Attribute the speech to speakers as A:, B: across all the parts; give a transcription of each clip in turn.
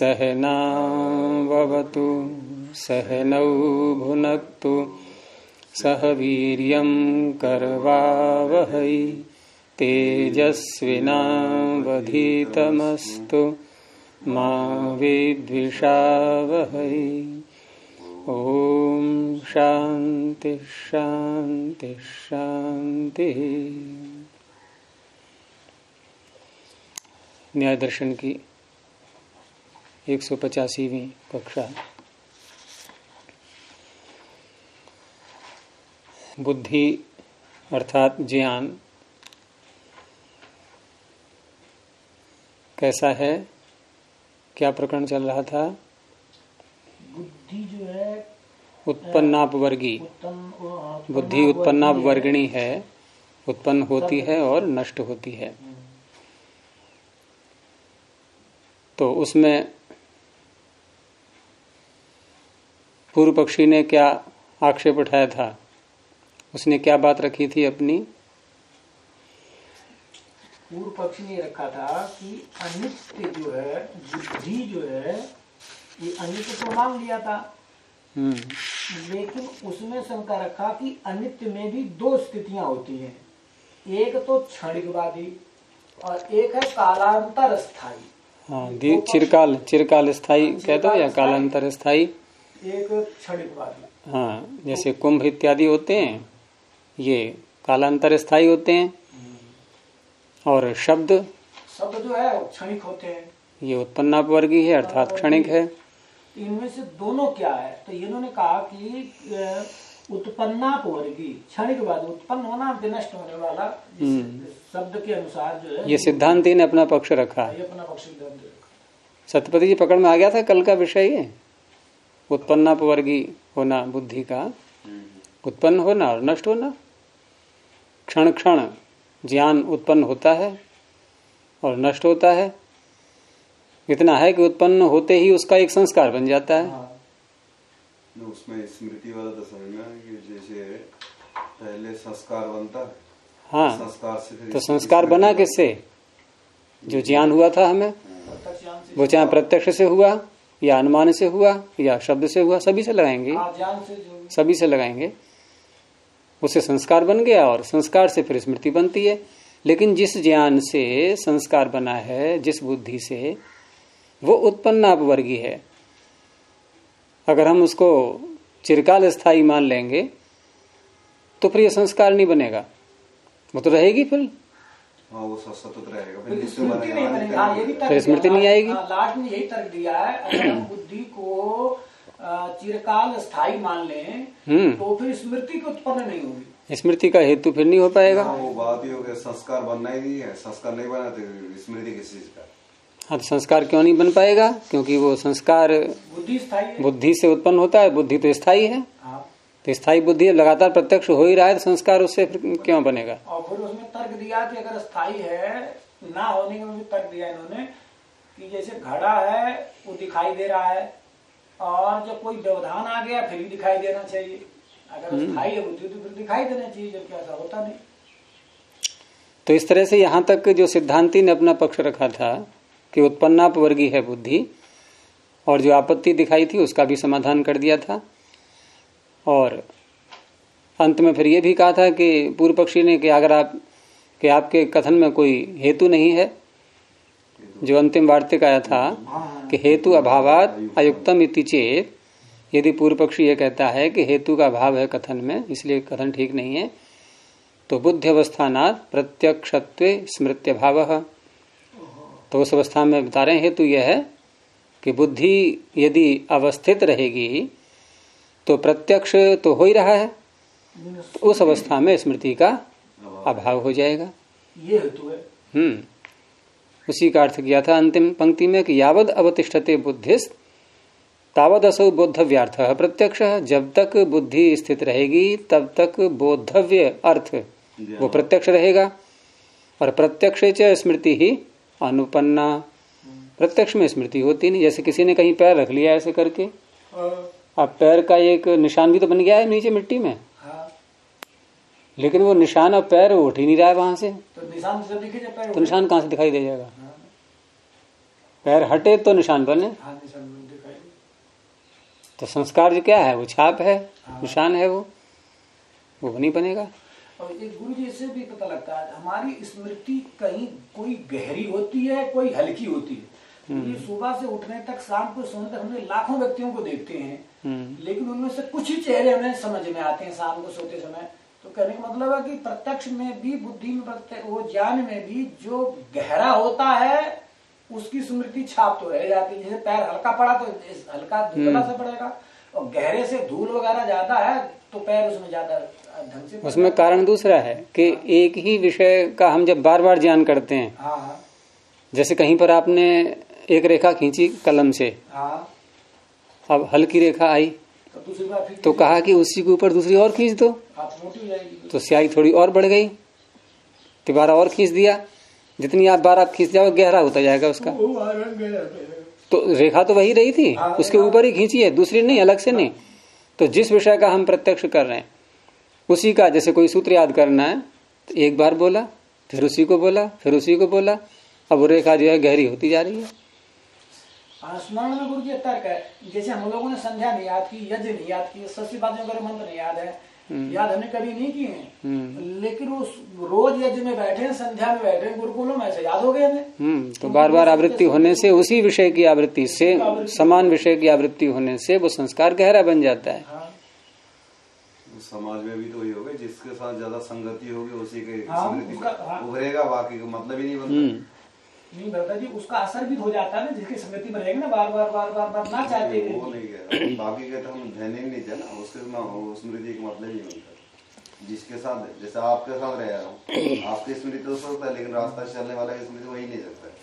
A: सहनावतु सहनौ भुनक्तु सह वीर्यं करवावहै तेजस्विनावधीतमस्तु मा विद्विषावहै। ओम शांति शांति शांति। न्याय दर्शन की 185वीं कक्षा। बुद्धि अर्थात ज्ञान कैसा है, क्या प्रकरण चल रहा था?
B: बुद्धि जो है
A: उत्पन्नापवर्गी, बुद्धि उत्पन्नापवर्गिणी है, उत्पन्न होती है और नष्ट होती है। तो उसमें पूर्व पक्षी ने क्या आक्षेप उठाया था? उसने क्या बात रखी थी अपनी?
B: पूर्व पक्षी ने रखा था कि अनित्य जो है, बुद्धि जो है, ये अनित्य तो मान लिया था, लेकिन उसमें शंका रखा कि अनित्य में भी दो स्थितियां होती हैं, एक तो क्षणिकवादी और एक है कालांतर स्थायी।
A: हाँ, चिरकाल स्थायी कहते हो या कालांतर स्थायी?
B: एक क्षणिकवादी।
A: हाँ, जैसे कुंभ इत्यादि होते हैं, ये कालांतर स्थायी होते हैं, और शब्द
B: जो है क्षणिक होते हैं,
A: ये उत्पन्नापवर्गी है अर्थात क्षणिक है।
B: इनमें से दोनों क्या है? तो इन्होंने कहा कि उत्पन्नापवर्गी क्षणिकवादी, उत्पन्न होना विनष्ट होने वाला, शब्द के अनुसार जो है,
A: ये सिद्धांति ने अपना पक्ष रखा।
B: ये अपना पक्ष सिद्धांत रखा।
A: सत्यपति जी पकड़ में आ गया था कल का विषय, ये उत्पन्नापवर्गी होना बुद्धि का, उत्पन्न होना और नष्ट होना। क्षण क्षण ज्ञान उत्पन्न होता है और नष्ट होता है। इतना है कि उत्पन्न होते ही उसका एक संस्कार बन जाता है।
C: उसमें स्मृति वाला तो समझना है कि जैसे पहले संस्कार बनता है,
A: हाँ,
C: संस्कार से
A: तो संस्कार बना किससे? जो ज्ञान हुआ था हमें, वो चाहे प्रत्यक्ष से हुआ या अनुमान से हुआ या शब्द से हुआ, सभी से लगाएंगे, सभी से लगाएंगे। उससे संस्कार बन गया और संस्कार से फिर स्मृति बनती है। लेकिन जिस ज्ञान से संस्कार बना है, जिस बुद्धि से, वो उत्पन्नापवर्गी है। अगर हम उसको चिरकाल स्थायी मान लेंगे तो फिर ये संस्कार नहीं बनेगा, वो तो रहेगी फिर।
C: हाँ, वो सतत रहेगा,
B: फिर स्मृति नहीं बनेगा, ये भी
A: फिर स्मृति नहीं आएगी।
B: लास्ट में यही तर्क दिया है, अगर हम बुद्धि को चिरकाल स्थायी मान लें तो फिर स्मृति की उत्पन्न नहीं होगी,
A: स्मृति का हेतु फिर नहीं हो पाएगा।
C: हाँ, वो बात ही हो गया, संस्कार बनना ही नहीं है, संस्कार नहीं बना तो स्मृति किस चीज का?
A: हाँ, तो संस्कार क्यों नहीं बन पाएगा? क्योंकि वो संस्कार
B: बुद्धि स्थायी है,
A: बुद्धि से उत्पन्न होता है, बुद्धि तो स्थायी है।
B: हाँ।
A: तो स्थायी बुद्धि लगातार प्रत्यक्ष हो ही रहा है, तो संस्कार उससे क्यों बनेगा?
B: और फिर उसमें तर्क दिया कि अगर स्थायी है ना होने में भी तर्क दिया इन्होंने कि जैसे घड़ा है वो दिखाई दे रहा है और जब कोई व्यवधान आ गया फिर भी दिखाई देना चाहिए। अगर स्थायी है बुद्धि तो फिर दिखाई देना चाहिए, जबकि ऐसा होता नहीं।
A: तो इस तरह से यहाँ तक जो सिद्धांति ने अपना पक्ष रखा था कि उत्पन्नापवर्गी है बुद्धि, और जो आपत्ति दिखाई थी उसका भी समाधान कर दिया था। और अंत में फिर ये भी कहा था कि पूर्व पक्षी ने कि अगर आपके कथन में कोई हेतु नहीं है, जो अंतिम वार्तिक आया था कि हेतु अभावात अयुक्तम इति चेत, यदि पूर्व पक्षी ये कहता है कि हेतु का अभाव है कथन में, इसलिए कथन ठीक नहीं है, तो बुद्धि अवस्थानात् प्रत्यक्षत्वे स्मृत्यभावः। तो उस अवस्था में बता रहे हैं हेतु यह है कि बुद्धि यदि अवस्थित रहेगी तो प्रत्यक्ष तो हो ही रहा है, तो उस अवस्था में स्मृति का अभाव हो जाएगा।
B: ये हेतु है।
A: उसी का अर्थ किया था अंतिम पंक्ति में कि यावद अवतिष्ठते बुद्धिस् तावद असौ बोद्धव्यार्थः प्रत्यक्षः। जब तक बुद्धि स्थित रहेगी तब तक बोद्धव्य अर्थ वो प्रत्यक्ष रहेगा। और प्रत्यक्ष च स्मृति ही अनुपन्ना, प्रत्यक्ष में स्मृति होती नहीं। जैसे किसी ने कहीं पैर रख लिया ऐसे करके, अब पैर का एक निशान भी तो बन गया है नीचे मिट्टी में, लेकिन वो निशान अब पैर उठ ही नहीं रहा है वहां से,
B: तो निशान से दिखे,
A: तो निशान कहाँ से दिखाई दे जाएगा? पैर हटे तो निशान बने।
B: हाँ, निशान दिखाई दे।
A: तो संस्कार जो क्या है, वो छाप है, निशान है, वो नहीं बनेगा।
B: और एक गुरु जी से भी पता लगता है हमारी स्मृति कहीं कोई गहरी होती है, कोई हल्की होती है। ये सुबह से उठने तक शाम को सोने तक हमने लाखों व्यक्तियों को देखते हैं, लेकिन उनमें से कुछ ही चेहरे हमें समझ में आते हैं शाम को सोते समय। तो कहने का मतलब है कि प्रत्यक्ष में भी, बुद्धि में, वो ज्ञान में भी जो गहरा होता है उसकी स्मृति छाप तो रह जाती है। जैसे पैर हल्का पड़ा तो हल्का धुंधला सा पड़ेगा, और गहरे से धूल वगैरह ज्यादा है तो पैर उसमें ज्यादा ढंग से।
A: उसमें कारण दूसरा है कि एक ही विषय का हम जब बार बार ज्ञान करते हैं,
B: हाँ,
A: जैसे कहीं पर आपने एक रेखा खींची कलम से,
B: हाँ,
A: अब हल्की रेखा आई
B: तो दूसरी बार फिर
A: तो कहा कि उसी के ऊपर दूसरी और खींच दो,
B: हाथ मोटी हो जाएगी,
A: तो स्याही थोड़ी और बढ़ गई, तिबारा और खींच दिया। जितनी आप बार आप खींच जाओ गहरा होता जाएगा उसका। तो रेखा तो वही रही थी, उसके ऊपर ही खींची है, दूसरी नहीं, अलग से नहीं। तो जिस विषय का हम प्रत्यक्ष कर रहे हैं उसी का, जैसे कोई सूत्र याद करना है तो एक बार बोला, फिर उसी को बोला, फिर उसी को बोला, अब वो रेखा जो है गहरी होती जा रही है।
B: स्मरण में गुरु जी तर्क है, जैसे हम लोगों ने संध्या नहीं याद की, यज्ञ नहीं याद की, सस्ती बातें वगैरह मंत्र नहीं याद है, याद हमने कभी नहीं किए हैं, लेकिन वो रोज यज्ञ में बैठे, संध्या में बैठे, गुरुकुलों में ऐसे याद हो गए हमें।
A: तो बार बार आवृत्ति होने से, उसी विषय की आवृत्ति से, समान विषय की आवृत्ति होने से वो संस्कार गहरा बन जाता है।
B: हाँ।
C: समाज में भी तो वही होगा, जिसके साथ ज्यादा संगति होगी उसी के
B: स्मृति
C: उभरेगा, बाकी का मतलब ही नहीं बनता।
B: नहीं भरता जी, उसका असर भी हो जाता है ना, जिसकी स्मृति में रहेगी ना बार बार बार बार बार ना चाहते
C: वो नहीं कह रहा, बाकी के तो हम ध्यान ही नहीं थे ना, उसके स्मृति का मतलब ही नहीं बनता। जिसके साथ, जैसे आपके साथ रह रहा हूँ, आपकी स्मृति तो सकता है, लेकिन रास्ता चलने वाला की स्मृति वही नहीं सकता।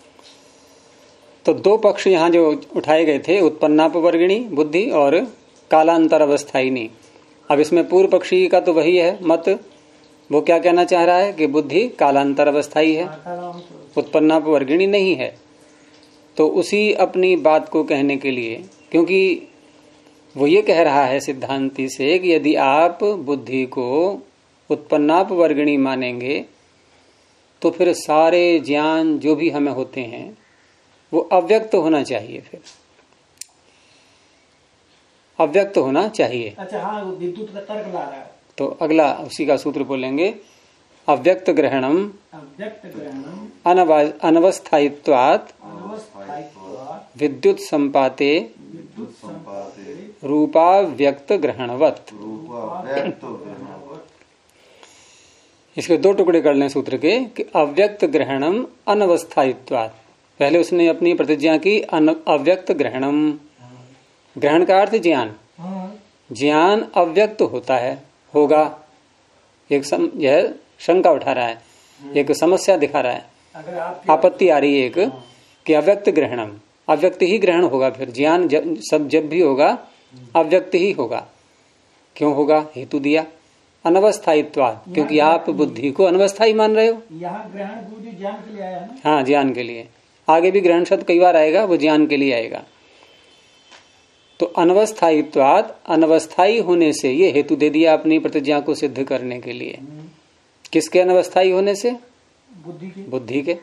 A: तो दो पक्ष यहाँ जो उठाए गए थे, उत्पन्नापवर्गिणी बुद्धि और कालांतर अवस्थायिनी। अब इसमें पूर्व पक्षी का तो वही है मत, वो क्या कहना चाह रहा है कि बुद्धि कालांतर अवस्थाई है, उत्पन्नापवर्गिणी नहीं है। तो उसी अपनी बात को कहने के लिए, क्योंकि वो ये कह रहा है सिद्धांति से कि यदि आप बुद्धि को उत्पन्नापवर्गिणी मानेंगे तो फिर सारे ज्ञान जो भी हमें होते हैं वो अव्यक्त होना चाहिए, फिर अव्यक्त होना चाहिए।
B: अच्छा, हाँ, वो विद्युत का तर्क ला रहा है।
A: तो अगला उसी का सूत्र बोलेंगे, अव्यक्त ग्रहणम अनवस्थायित्वात् विद्युत संपाते रूपाव्यक्त ग्रहणवत। इसके दो टुकड़े कर लें सूत्र के कि अव्यक्त ग्रहणम अनवस्थायित्वात्। पहले उसने अपनी प्रतिज्ञा की अव्यक्त ग्रहणम, ग्रहण का अर्थ ज्ञान, ज्ञान अव्यक्त होता है, होगा। यह शंका उठा रहा है, एक समस्या दिखा रहा है, आपत्ति आ रही है एक कि अव्यक्त ग्रहणम, अव्यक्त ही ग्रहण होगा, फिर ज्ञान जब भी होगा अव्यक्त ही होगा। क्यों होगा? हेतु दिया, अनवस्थायित्वात्, क्योंकि आप बुद्धि को अनवस्थायी मान रहे हो।
B: यहाँ ग्रहण बुद्धि ज्ञान के लिए आया है ना?
A: हाँ, ज्ञान के लिए। आगे भी ग्रहण शब्द कई बार आएगा, वो ज्ञान के लिए आएगा। तो अनवस्थायित्वात्, अनवस्थायी होने से, ये हेतु दे दिया अपनी प्रतिज्ञा को सिद्ध करने के लिए। किसके अनवस्थायी होने से? बुद्धि के।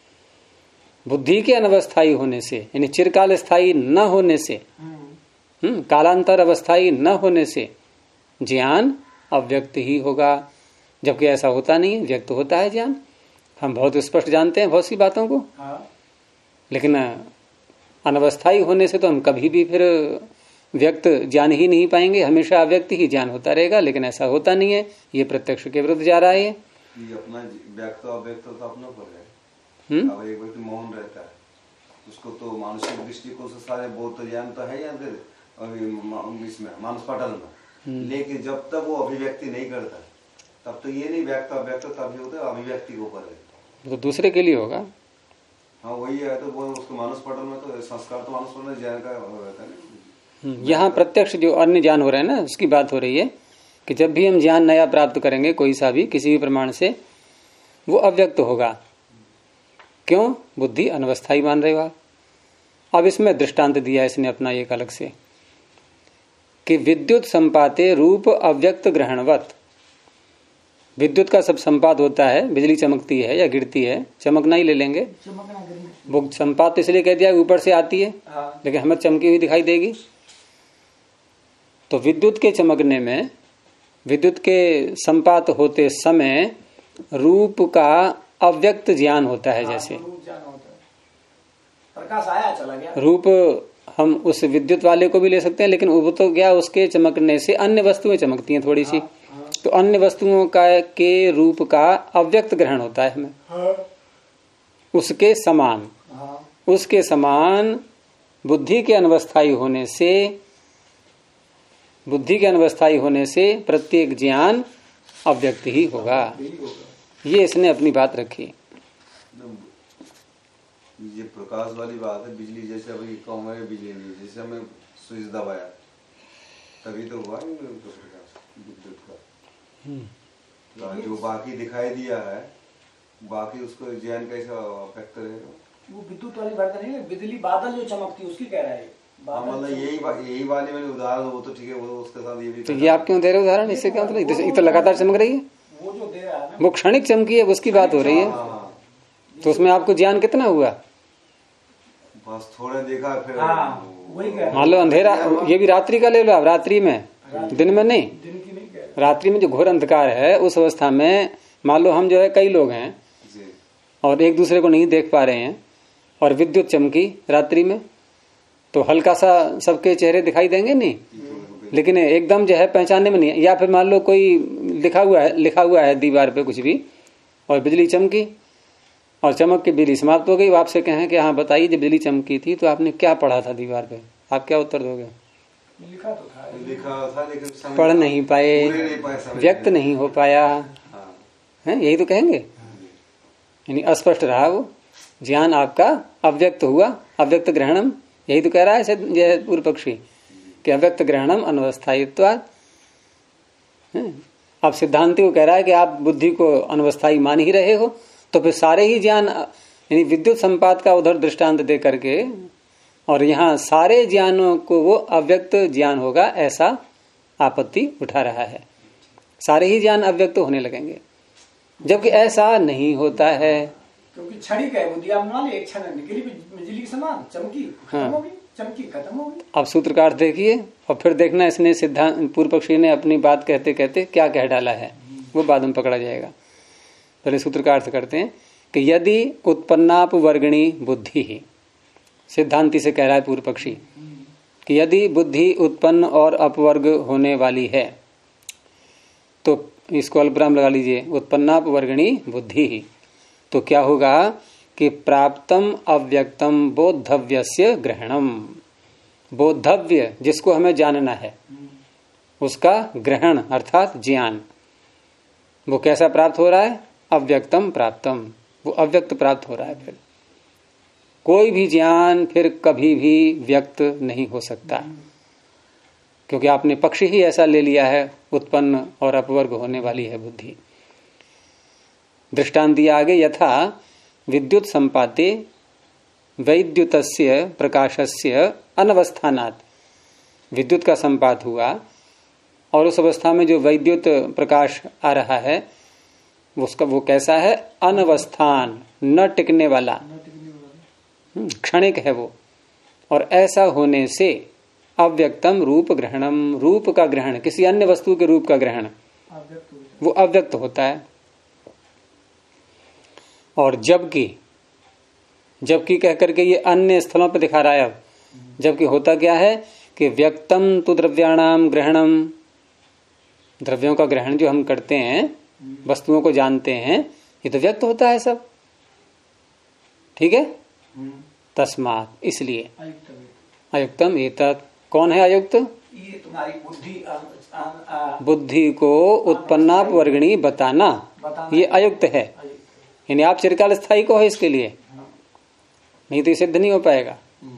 A: बुद्धि के अनवस्थायी होने से, यानी चिरकाल स्थायी न होने से, कालांतर अवस्थायी न होने से ज्ञान अव्यक्त ही होगा। जबकि ऐसा होता नहीं है, व्यक्त होता है ज्ञान। हम बहुत स्पष्ट जानते हैं बहुत सी बातों को, लेकिन अनवस्थायी होने से तो हम कभी भी फिर व्यक्त जान ही नहीं पाएंगे, हमेशा अव्यक्त ही ज्ञान होता रहेगा। लेकिन ऐसा होता नहीं है, ये प्रत्यक्ष के विरुद्ध जा रहा है। ये
C: अपना व्यक्त अव्यक्त तो अपना पर है। अब एक व्यक्ति मौन रहता है, उसको तो मानसिक दृष्टिकोण से सारे बहुत ज्ञान तो है इसमें मानस पटल में, लेकिन जब तक वो अभिव्यक्ति नहीं करता तब तो ये नहीं व्यक्त अव्यक्त तभी होता है, अभिव्यक्ति के ऊपर है,
A: तो दूसरे के लिए होगा।
C: हाँ वही है, तो वो उसको मानस पटल में तो संस्कार तो मानस पटल में ज्ञान का रहता है।
A: यहाँ प्रत्यक्ष जो अन्य ज्ञान हो रहा है ना, उसकी बात हो रही है कि जब भी हम ज्ञान नया प्राप्त करेंगे कोई सा भी किसी भी प्रमाण से, वो अव्यक्त होगा। क्यों? बुद्धि अनवस्थायी मान रहे हो। अब इसमें दृष्टांत दिया इसने अपना एक अलग से कि विद्युत संपाते रूप अव्यक्त ग्रहणवत। विद्युत का सब संपात होता है, बिजली चमकती है या गिरती है, चमकना ही ले लेंगे।
B: चमकना गिरना।
A: वो संपात तो इसलिए कह दिया ऊपर से आती है,
B: हाँ।
A: लेकिन हमें चमकी हुई दिखाई देगी। तो विद्युत के चमकने में, विद्युत के संपात होते समय रूप का अव्यक्त ज्ञान होता है। जैसे
B: रूप ज्ञान होता है, प्रकाश आया चला गया।
A: रूप हम उस विद्युत वाले को भी ले सकते हैं, लेकिन वो तो क्या, उसके चमकने से अन्य वस्तुएं चमकती हैं थोड़ी सी, तो अन्य वस्तुओं का के रूप का अव्यक्त ग्रहण होता है हमें। उसके समान, उसके समान बुद्धि के अनवस्थायी होने से, बुद्धि के अनवस्थायी होने से प्रत्येक ज्ञान अव्यक्त ही होगा। ये इसने अपनी बात रखी।
C: ये प्रकाश वाली बात है। बिजली जैसे अभी कम है, बिजली नहीं, जैसे हमें स्विच दबाया तभी तो हुआ नहीं प्रकाश विद्युत का। जो बाकी दिखाई दिया है, बाकी उसको ज्ञान कैसा अफेक्ट करेगा?
B: वो विद्युत वाली बात नहीं है, बिजली बादल जो चमकती है उसकी कह रहा है।
C: मतलब यही वाली मैंने उदाहरण, वो तो ठीक है, वो उसके साथ ये भी।
A: तो ये आप क्यों दे रहे उदाहरण? इससे क्या मतलब? ये तो लगातार चमक रही है,
B: वो जो दे रहा है ना,
A: वो क्षणिक चमकी है, उसकी बात हो रही है। तो उसमें आपको ज्ञान कितना हुआ?
C: बस थोड़ा देखा, फिर
B: वही कह रहा।
A: मान लो अंधेरा, ये भी रात्रि का ले लो आप, रात्रि में, दिन में नहीं,
B: दिन की नहीं कह रहा।
A: रात्रि में जो घोर अंधकार है, उस अवस्था में मान लो हम जो है कई लोग हैं और एक दूसरे को नहीं देख पा रहे हैं, और विद्युत चमकी रात्रि में, तो हल्का सा सबके चेहरे दिखाई देंगे नहीं, लेकिन एकदम जो है पहचानने में नहीं। या फिर मान लो कोई लिखा हुआ है दीवार पे कुछ भी, और बिजली चमकी और चमक की बिजली समाप्त हो गई। आपसे कहें कि हाँ बताइए, जब बिजली चमकी थी तो आपने क्या पढ़ा था दीवार पे, आप क्या उत्तर दोगे?
B: लिखा तो था,
C: लेकिन
A: पढ़ नहीं पाए, व्यक्त नहीं हो पाया है, यही तो कहेंगे। यानी अस्पष्ट रहा वो ज्ञान, आपका अव्यक्त हुआ, अव्यक्त ग्रहणम, यही तो कह रहा है पूर्व पक्षी कि अव्यक्त ग्रहणम अनवस्थायित्वात्। अब सिद्धांति को कह रहा है कि आप बुद्धि को अनवस्थायी मान ही रहे हो, तो फिर सारे ही ज्ञान, यानी विद्युत संपात का उधर दृष्टांत दे करके, और यहाँ सारे ज्ञानों को वो अव्यक्त ज्ञान होगा, ऐसा आपत्ति उठा रहा है। सारे ही ज्ञान अव्यक्त होने लगेंगे, जबकि ऐसा नहीं होता है।
B: क्योंकि क्षणिक है बुद्धि, आप मान एक क्षण निकली बिजली के समान, चमकी खत्म हो गई, चमकी खत्म हो गई।
A: अब सूत्रकार देखिए और फिर देखना इसने सिद्धांत पूर्व पक्षी ने अपनी बात कहते कहते क्या कह डाला है, वो बाद में पकड़ा जाएगा। पहले सूत्रकार से करते हैं कि यदि उत्पन्नापवर्गिणी बुद्धि ही, सिद्धांति से कह रहा है पूर्व पक्षी कि यदि बुद्धि उत्पन्न और अपवर्ग होने वाली है, तो इसको अल्पविराम लगा लीजिए, उत्पन्नापवर्गिणी बुद्धि ही, तो क्या होगा कि प्राप्तम अव्यक्तम बोद्धव्यस्य ग्रहणम, बोद्धव्य जिसको हमें जानना है उसका ग्रहण अर्थात ज्ञान, वो कैसा प्राप्त हो रहा है? अव्यक्तम प्राप्तम, वो अव्यक्त प्राप्त हो रहा है। फिर कोई भी ज्ञान फिर कभी भी व्यक्त नहीं हो सकता, क्योंकि आपने पक्ष ही ऐसा ले लिया है, उत्पन्न और अपवर्ग होने वाली है बुद्धि। दृष्टांत दिया आगे, यथा विद्युत संपाते वैद्युतस्य प्रकाशस्य अनवस्थानात्, विद्युत का संपात हुआ और उस अवस्था में जो वैद्युत प्रकाश आ रहा है उसका वो कैसा है? अनवस्थान, न टिकने वाला, क्षणिक है वो। और ऐसा होने से अव्यक्तम रूप ग्रहणम, रूप का ग्रहण, किसी अन्य वस्तु के रूप का ग्रहण, वो अव्यक्त होता है। और जबकि कह करके ये अन्य स्थलों पर दिखा रहा है। अब जबकि होता क्या है कि व्यक्तम तु द्रव्याणाम ग्रहणम, द्रव्यों का ग्रहण जो हम करते हैं, वस्तुओं को जानते हैं, ये तो व्यक्त होता है सब, ठीक है। तस्मात्, इसलिए अयुक्तम एतत्, कौन है अयुक्त?
B: ये तुम्हारी बुद्धि,
A: बुद्धि को उत्पन्नापवर्गिणी बताना, ये अयुक्त है। यानी आप चिरकाल स्थायी को है इसके लिए, नहीं तो सिद्ध नहीं हो पाएगा।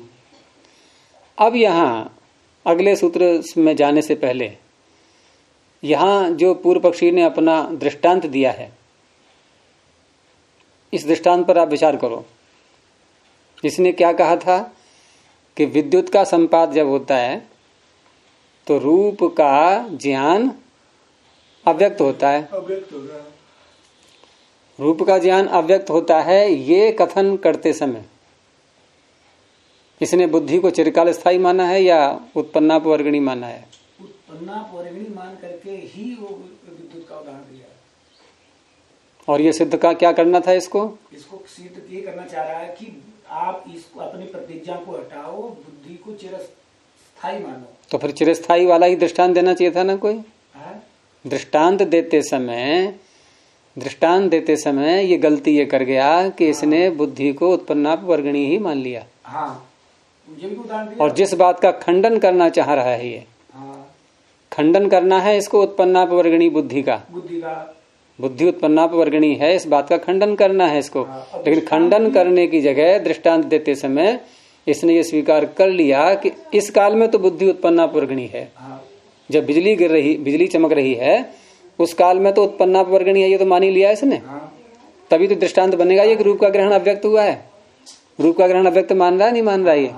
A: अब यहाँ अगले सूत्र में जाने से पहले यहां जो पूर्व पक्षी ने अपना दृष्टांत दिया है, इस दृष्टांत पर आप विचार करो। इसने क्या कहा था कि विद्युत का संपात जब होता है तो रूप का ज्ञान अव्यक्त होता है,
B: अव्यक्त हो गया।
A: रूप का ज्ञान अव्यक्त होता है, ये कथन करते समय इसने बुद्धि को चिरकाल स्थायी माना है या उत्पन्नापवर्गणी माना है?
B: उत्पन्नापवर्गणी मान करके ही वो विद्युत का उदाहरण दिया।
A: और ये सिद्ध का क्या करना था? इसको
B: सिद्ध ये करना चाह रहा है कि आप इसको अपनी प्रतिज्ञा को हटाओ, बुद्धि को चिरस्थायी मानो।
A: तो फिर चिरस्थायी वाला ही दृष्टांत देना चाहिए था ना कोई? दृष्टांत देते समय ये गलती ये कर गया कि इसने बुद्धि को उत्पन्नापवर्गणी ही मान लिया।
B: हाँ, मुझे भी उदाहरण दिया।
A: और जिस बात का खंडन करना चाह रहा है ये, खंडन करना है इसको उत्पन्नापवर्गणी बुद्धि का, बुद्धि उत्पन्नापवर्गणी है, इस बात का खंडन करना है इसको। लेकिन खंडन करने की जगह दृष्टांत देते समय इसने ये स्वीकार कर लिया कि इस काल में तो बुद्धि उत्पन्नापवर्गणी है। जब बिजली गिर रही, बिजली चमक रही है, उस काल में तो उत्पन्नापवर्गणी है, ये तो मान ही लिया इसने। तभी तो दृष्टांत बनेगा ये कि रूप का ग्रहण अव्यक्त हुआ है। रूप का ग्रहण अव्यक्त मान रहा है, नहीं मान रहा ये?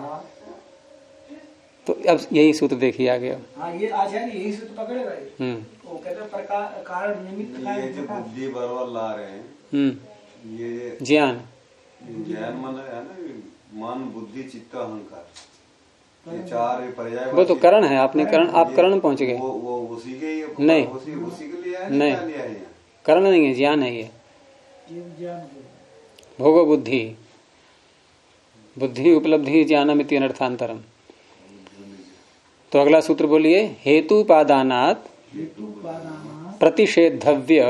A: तो अब यही सूत्र देखिए आगे।
B: ये आचार्य यही सूत्र पकड़ेगा। वो कहते हैं कारण निमित्त
C: ये जो बुद्धि बरबर ला रहे हैं, ये
A: ज्ञान
C: मन है ना, मन बुद्धि चित्त अहंकार, ये चार पर्याय।
A: वो तो करण है, आपने करण, आप करण पहुंच गए।
C: वो उसी के
A: नहीं,
C: उसी के लिए है,
A: नहीं करण नहीं है, ज्ञान है ये। भोगो बुद्धि, बुद्धि उपलब्धि ज्ञानमिति अनर्थांतरम। तो अगला सूत्र बोलिए, हेतुपादानात् प्रतिषेधव्य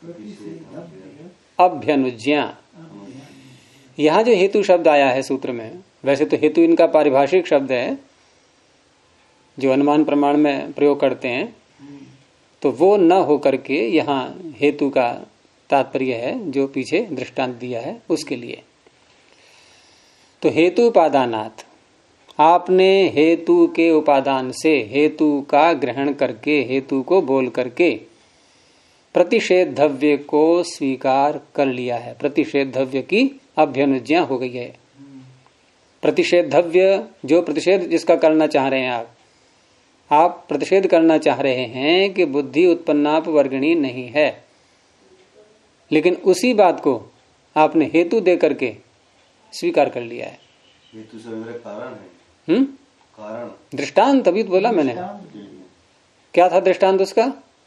A: अभ्यनुज्ञा। यहाँ जो हेतु शब्द आया है सूत्र में, वैसे तो हेतु इनका पारिभाषिक शब्द है जो अनुमान प्रमाण में प्रयोग करते हैं, तो वो न हो करके यहाँ हेतु का तात्पर्य है जो पीछे दृष्टांत दिया है उसके लिए। तो हेतु उपादानात्, आपने हेतु के उपादान से, हेतु का ग्रहण करके, हेतु को बोल करके प्रतिषेधव्य को स्वीकार कर लिया है। प्रतिषेधव्य की अभ्यनुज्ञा हो गई है। प्रतिषेधव्य जो प्रतिषेध जिसका करना चाह रहे हैं आप प्रतिषेध करना चाह रहे हैं कि बुद्धि उत्पन्नापवर्गणी नहीं है, लेकिन उसी बात को आपने हेतु दे करके स्वीकार कर लिया है।
C: हेतु से मेरा कारण है। कारण
A: दृष्टांत अभी तो बोला मैंने। क्या था दृष्टांत उसका?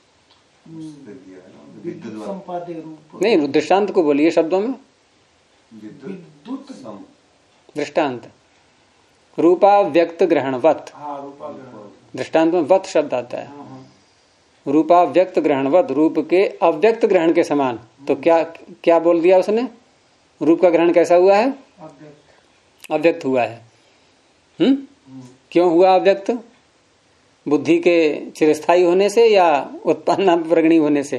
A: नहीं, दृष्टांत को बोलिए शब्दों में। दृष्टांत रूपा व्यक्त ग्रहणवत, दृष्टांत में वत शब्द आता है। रूपा व्यक्त ग्रहणवत, रूप के अव्यक्त ग्रहण के समान। तो क्या क्या बोल दिया उसने? रूप का ग्रहण कैसा हुआ है? अव्यक्त हुआ है। क्यों हुआ अव्यक्त? बुद्धि के चिरस्थायी होने से या उत्पन्नापवर्गणी होने से?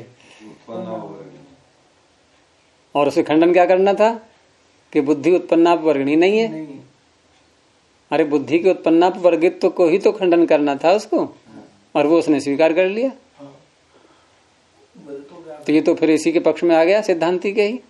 A: और उसे खंडन क्या करना था कि बुद्धि उत्पन्नापवर्गणी नहीं है। अरे बुद्धि के उत्पन्नापवर्गित्व को ही तो खंडन करना था उसको, और वो उसने स्वीकार कर लिया। तो ये तो फिर इसी के पक्ष में आ गया, सिद्धांति के ही।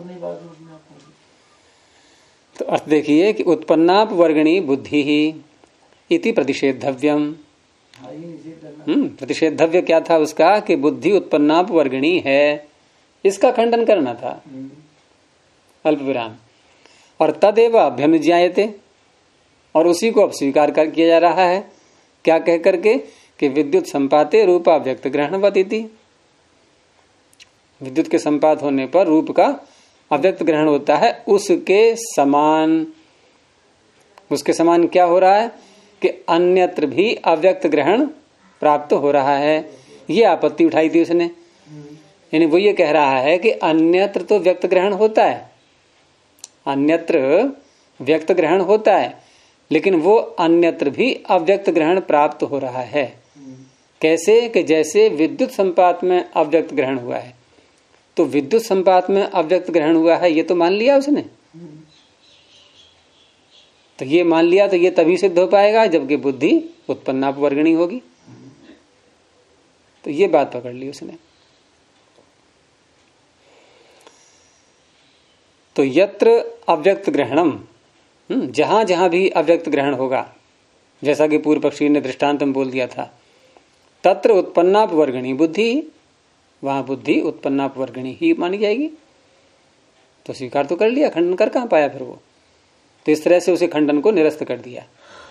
A: तो अर्थ देखिए कि उत्पन्नापवर्गणी बुद्धि ही इति प्रतिषेधव्यम। प्रतिषेधव्य क्या था उसका? कि बुद्धि उत्पन्नापवर्गणी है, इसका खंडन करना था। अल्प विराम। और तदेव अभ्यनुज्ञायते, और उसी को अब स्वीकार कर किया जा रहा है। क्या कह करके? कि विद्युत संपाते रूपा व्यक्त ग्रहणवती। विद्युत के संपात होने पर रूप का अव्यक्त ग्रहण होता है। उसके समान क्या हो रहा है कि अन्यत्र भी अव्यक्त ग्रहण प्राप्त हो रहा है। ये आपत्ति उठाई थी उसने। यानी वो ये कह रहा है कि अन्यत्र तो व्यक्त ग्रहण होता है, अन्यत्र व्यक्त ग्रहण होता है, लेकिन वो अन्यत्र भी अव्यक्त ग्रहण प्राप्त हो रहा है। कैसे? कि जैसे विद्युत संपात में अव्यक्त ग्रहण हुआ है, तो विद्युत संपात में अव्यक्त ग्रहण हुआ है, ये तो मान लिया उसने। तो ये मान लिया तो ये तभी सिद्ध हो पाएगा जबकि बुद्धि उत्पन्नापवर्गणी होगी। तो ये बात पकड़ ली उसने। तो यत्र अव्यक्त ग्रहणम, जहां जहां भी अव्यक्त ग्रहण होगा, जैसा कि पूर्व पक्षी ने दृष्टांत में बोल दिया था, तत्र उत्पन्नापवर्गणी बुद्धि, वहां बुद्धि उत्पन्नापवर्गिणी ही मानी जाएगी। तो स्वीकार तो कर लिया, खंडन कर कहां पाया फिर वो। तो इस तरह से उसे खंडन को निरस्त कर दिया।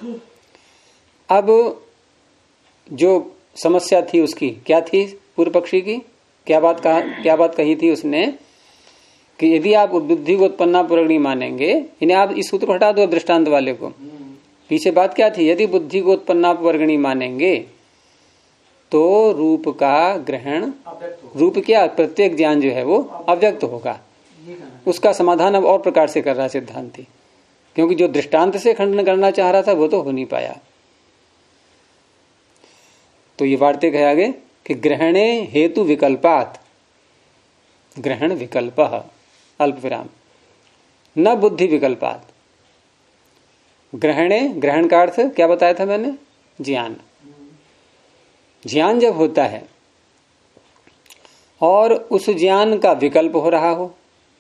A: अब जो समस्या थी उसकी क्या थी, पूर्व पक्षी की क्या बात कही थी उसने कि यदि आप बुद्धि को उत्पन्नापवर्गिणी मानेंगे, इन्हें आप इस सूत्र को हटा दो दृष्टांत वाले को। पीछे बात क्या थी, यदि बुद्धि को उत्पन्नापवर्गिणी मानेंगे तो रूप का ग्रहण, रूप क्या प्रत्येक ज्ञान जो है वो अव्यक्त होगा। उसका समाधान अब और प्रकार से कर रहा है सिद्धांती, क्योंकि जो दृष्टांत से खंडन करना चाह रहा था वो तो हो नहीं पाया। तो ये वार्तिक है आगे कि ग्रहणे हेतु विकल्पात, ग्रहण विकल्प अल्प विराम, न बुद्धि विकल्पात। ग्रहणे, ग्रहण का अर्थ क्या बताया था मैंने, ज्ञान। ज्ञान जब होता है और उस ज्ञान का विकल्प हो रहा हो,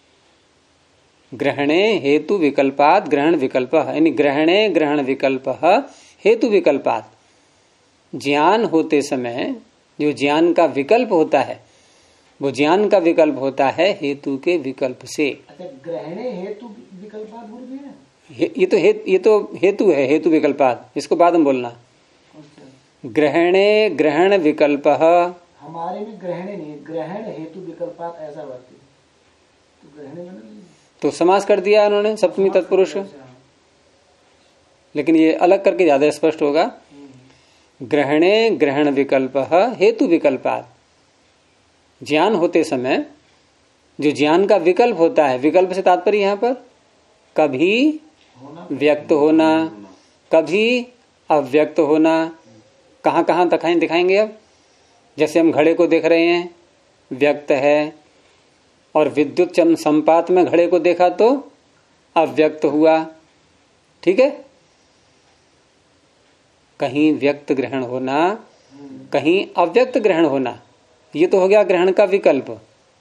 A: ग्रहणे हेतु विकल्पात ग्रहण विकल्प, यानी ग्रहणे ग्रहण विकल्प हेतु विकल्पात। ज्ञान होते समय जो ज्ञान का विकल्प होता है वो ज्ञान का विकल्प होता है हेतु के विकल्प से।
B: अच्छा, ग्रहणे हेतु विकल्पात बोल रही है,
A: ये तो हेतु है, हेतु विकल्पात, इसको बाद में बोलना। ग्रहणे ग्रहण विकल्प,
B: हमारे में ग्रहणे नहीं, ग्रहण हेतु विकल्पात ऐसा बात है। तो ग्रहणे
A: तो समास कर दिया उन्होंने सप्तमी तत्पुरुष, लेकिन ये अलग करके ज्यादा स्पष्ट होगा। ग्रहणे ग्रहण विकल्प हेतु विकल्पात, ज्ञान होते समय जो ज्ञान का विकल्प होता है, विकल्प से तात्पर्य यहाँ पर कभी व्यक्त होना, कभी अव्यक्त होना। कहाँ कहाँ दिखाएंगे अब, जैसे हम घड़े को देख रहे हैं, व्यक्त है, और विद्युत संपात में घड़े को देखा तो अव्यक्त हुआ, ठीक है। कहीं व्यक्त ग्रहण होना, कहीं अव्यक्त ग्रहण होना, ये तो हो गया ग्रहण का विकल्प।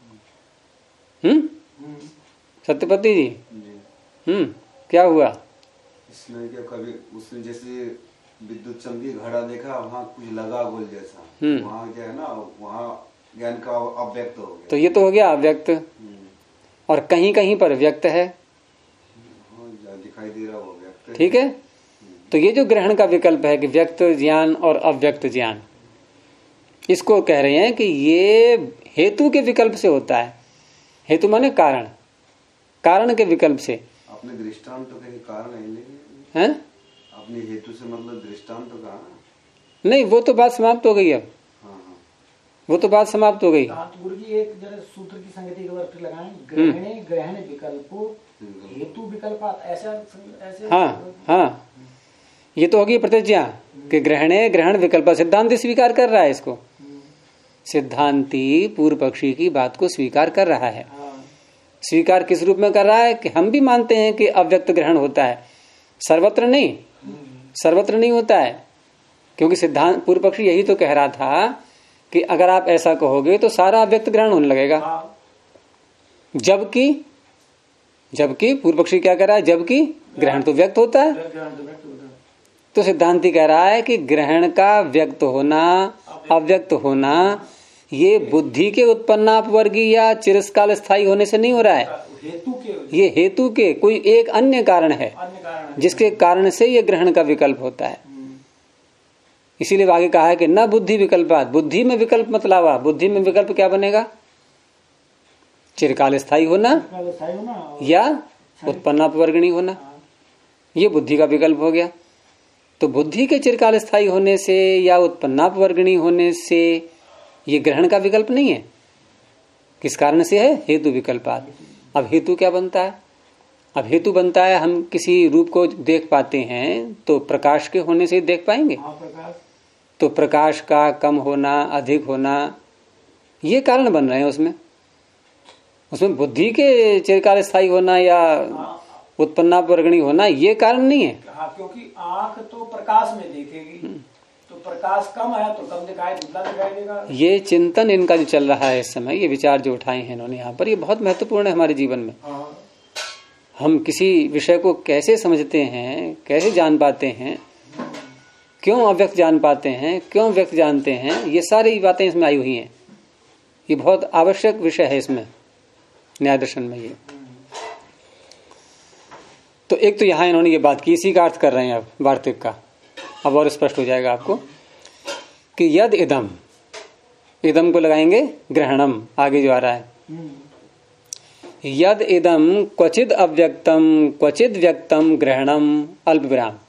A: सत्यपति जी, क्या हुआ
C: इसमें? क्या कभी उसने जैसे विद्युत चमकी घड़ा देखा, वहाँ कुछ लगा गोल जैसा, वहाँ क्या है ना, वहाँ ज्ञान का अव्यक्त हो गया।
A: तो ये तो हो गया अव्यक्त, और कहीं कहीं पर व्यक्त है,
C: दिखाई दे रहा वो व्यक्त,
A: ठीक है। तो ये जो ग्रहण का विकल्प है कि व्यक्त ज्ञान और अव्यक्त ज्ञान, इसको कह रहे हैं कि ये हेतु के विकल्प से होता है। हेतु माने कारण, कारण के विकल्प से।
C: अपने दृष्टांत तो कहीं कारण
A: है,
C: अपनी हेतु से मतलब दृष्टांत तो कहा
A: नहीं, वो तो बात समाप्त हो गई अब। वो तो बात समाप्त हो गई।
B: गुरु जी एक जरा सूत्र की संगति के वर्ग लगाएं, ग्रहणे ग्रहण विकल्पो हेतु विकल्पात, ऐसे।
A: हाँ, ये तो होगी प्रतिज्ञा कि ग्रहणे ग्रहण विकल्प। सिद्धांति स्वीकार कर रहा है इसको, सिद्धांति पूर्व पक्षी की बात को स्वीकार कर रहा है। स्वीकार किस रूप में कर रहा है कि हम भी मानते हैं कि अव्यक्त ग्रहण होता है, सर्वत्र नहीं, सर्वत्र नहीं होता है। क्योंकि सिद्धांत पूर्व पक्षी यही तो कह रहा था कि अगर आप ऐसा कहोगे तो सारा अव्यक्त ग्रहण होने लगेगा। जबकि पूर्व पक्षी क्या कह रहा है, जबकि ग्रहण तो व्यक्त होता है। तो सिद्धांति कह रहा है कि ग्रहण का व्यक्त होना, अव्यक्त होना, ये बुद्धि के उत्पन्नापवर्गी या चिरकाल स्थायी होने से नहीं हो रहा है। ये हेतु के कोई एक अन्य कारण है जिसके कारण से ये ग्रहण का विकल्प होता है। इसीलिए आगे कहा है कि न बुद्धि विकल्पात, बुद्धि में विकल्प मत लावा। बुद्धि में विकल्प क्या बनेगा, चिरकाल स्थायी होना या उत्पन्नापवर्गिणी होना, ये बुद्धि का विकल्प हो गया। तो बुद्धि के चिरकाल स्थायी होने से या उत्पन्नापवर्गिणी होने से ये ग्रहण का विकल्प नहीं है। किस कारण से है, हेतु विकल्पात। अब हेतु क्या बनता है, अब हेतु बनता है हम किसी रूप को देख पाते हैं तो प्रकाश के होने से देख पाएंगे। तो प्रकाश का कम होना, अधिक होना, ये कारण बन रहे हैं उसमें बुद्धि के चिरकाल स्थायी होना या उत्पन्नापवर्गिणी होना ये कारण नहीं है।
B: क्योंकि आंख तो प्रकाश में देखेगी, तो प्रकाश कम है तो कम दिखाई देगा।
A: ये चिंतन इनका जो चल रहा है इस समय, ये विचार जो उठाए हैं इन्होंने यहाँ पर, ये बहुत महत्वपूर्ण है हमारे जीवन में। हम किसी विषय को कैसे समझते हैं, कैसे जान पाते हैं, क्यों अव्यक्त जान पाते हैं, क्यों व्यक्त जानते हैं, ये सारी बातें इसमें आई हुई हैं। ये बहुत आवश्यक विषय है इसमें, न्याय दर्शन में ये। तो एक तो यहां इन्होंने ये बात की, इसी का अर्थ कर रहे हैं अब वार्तिक का। अब और स्पष्ट हो जाएगा आपको कि यद इदम, इदम को लगाएंगे ग्रहणम, आगे जो आ रहा है, यद इदम क्वचिद अव्यक्तम क्वचिद व्यक्तम ग्रहणम अल्प विराम।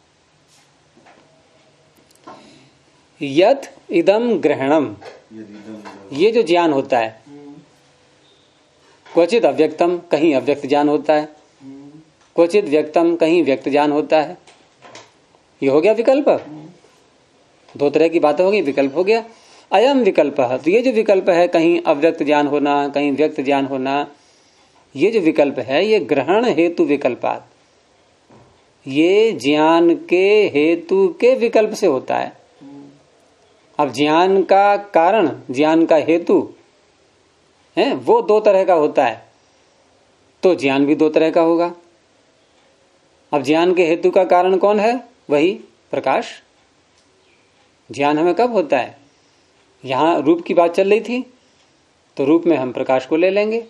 A: यद इदम ग्रहणम, ये जो ज्ञान होता है, क्वचिद अव्यक्तम, कहीं अव्यक्त ज्ञान होता है, क्वचिद व्यक्तम, कहीं व्यक्त ज्ञान होता है। ये हो गया विकल्प, दो तरह की बातें हो गई, विकल्प हो गया। अयम विकल्प, तो ये जो विकल्प है, कहीं अव्यक्त ज्ञान होना, कहीं व्यक्त ज्ञान होना, ये जो विकल्प है ये ग्रहण हेतु विकल्पात, ये ज्ञान के हेतु के विकल्प से होता है। अब ज्ञान का कारण, ज्ञान का हेतु है वो दो तरह का होता है, तो ज्ञान भी दो तरह का होगा। अब ज्ञान के हेतु का कारण कौन है? वही प्रकाश। ज्ञान हमें कब होता है? यहां रूप की बात चल रही थी, तो रूप में हम प्रकाश को ले लेंगे।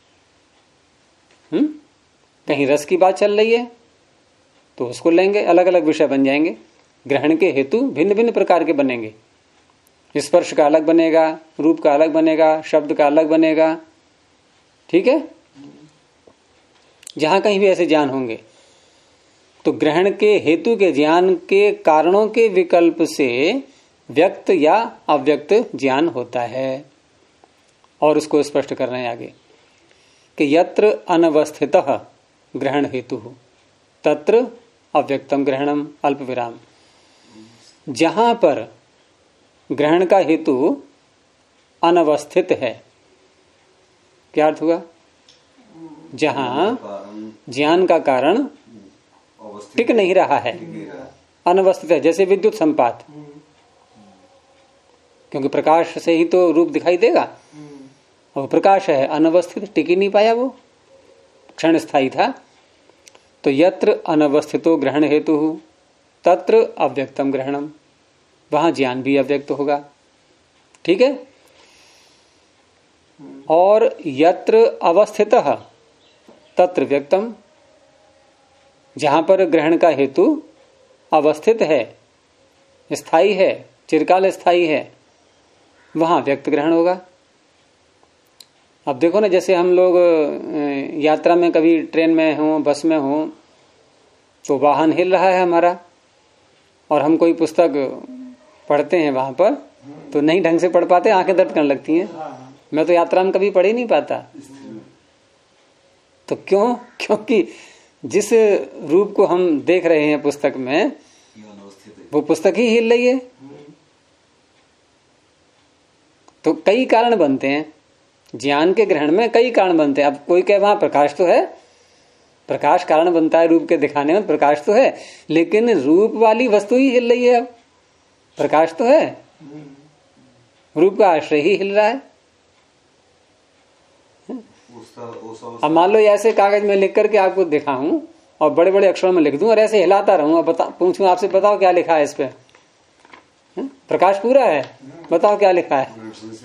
A: कहीं रस की बात चल रही है तो उसको लेंगे, अलग अलग विषय बन जाएंगे। ग्रहण के हेतु भिन्न भिन्न प्रकार के बनेंगे, स्पर्श का अलग बनेगा, रूप का अलग बनेगा, शब्द का अलग बनेगा, ठीक है। जहां कहीं भी ऐसे ज्ञान होंगे तो ग्रहण के हेतु के ज्ञान के कारणों के विकल्प से व्यक्त या अव्यक्त ज्ञान होता है। और उसको स्पष्ट कर रहे हैं आगे कि यत्र अनवस्थितः ग्रहण हेतु तत्र अव्यक्तम ग्रहणम अल्प विराम। जहां पर ग्रहण का हेतु अनवस्थित है, क्या अर्थ हुआ? जहां ज्ञान का कारण टिक नहीं रहा है, अनवस्थित है, जैसे विद्युत संपात, क्योंकि प्रकाश से ही तो रूप दिखाई देगा, और प्रकाश है अनवस्थित, टिक ही नहीं पाया, वो क्षण स्थायी था। तो यत्र अनवस्थितो ग्रहण हेतु तत्र अव्यक्तम ग्रहणम, वहां ज्ञान भी अव्यक्त होगा, ठीक है। और यत्र अवस्थितः तत्र व्यक्तम, जहां पर ग्रहण का हेतु अवस्थित है, स्थायी है, चिरकाल स्थायी है, वहां व्यक्त ग्रहण होगा। अब देखो ना, जैसे हम लोग यात्रा में कभी ट्रेन में हो, बस में हो, तो वाहन हिल रहा है हमारा, और हम कोई पुस्तक पढ़ते हैं वहां पर, तो नहीं ढंग से पढ़ पाते, आंखें दर्द करने लगती हैं। मैं तो यात्रा में कभी पढ़ ही नहीं पाता। तो क्यों? क्योंकि जिस रूप को हम देख रहे हैं पुस्तक में, वो पुस्तक ही हिल रही है। तो कई कारण बनते हैं ज्ञान के ग्रहण में, कई कारण बनते हैं। अब कोई कहे वहां प्रकाश तो है, प्रकाश कारण बनता है रूप के दिखाने में, प्रकाश तो है, लेकिन रूप वाली वस्तु ही हिल रही है। अब प्रकाश तो है, रूप का आश्रय ही हिल रहा है। अब मान लो ऐसे कागज में लिख करके आपको दिखाऊं और बड़े बड़े अक्षरों में लिख दूं और ऐसे हिलाता रहूं और पूछूं आपसे, बताओ क्या लिखा है इस पे? प्रकाश पूरा है, बताओ क्या लिखा है?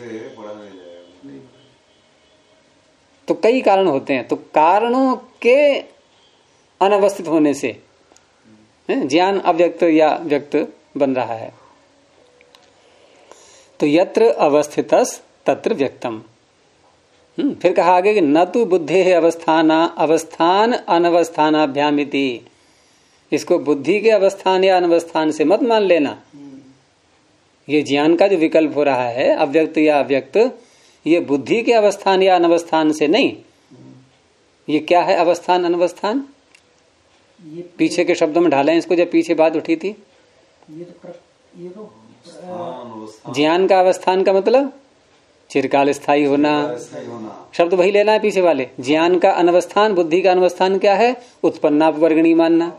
A: तो कई कारण होते हैं। तो कारणों के अनवस्थित होने से ज्ञान अव्यक्त या व्यक्त बन रहा है। तो यत्र अवस्थितस तत्र व्यक्तम। फिर कहा आगे कि न तो बुद्धि है अवस्थान अनवस्थानाभ्यामिति। इसको बुद्धि के अवस्थान या अनवस्थान से मत मान लेना। ये ज्ञान का जो विकल्प हो रहा है अव्यक्त या अव्यक्त, ये बुद्धि के अवस्थान या अनवस्थान से नहीं। ये क्या है अवस्थान अनवस्थान? पीछे के शब्दों में ढालें इसको, जब पीछे बात उठी थी। ज्ञान का अवस्थान का मतलब चिरकाल स्थायी होना, शब्द वही लेना है पीछे वाले। ज्ञान का अनवस्थान, बुद्धि का अनवस्थान क्या है? उत्पन्नापवर्गणी मानना।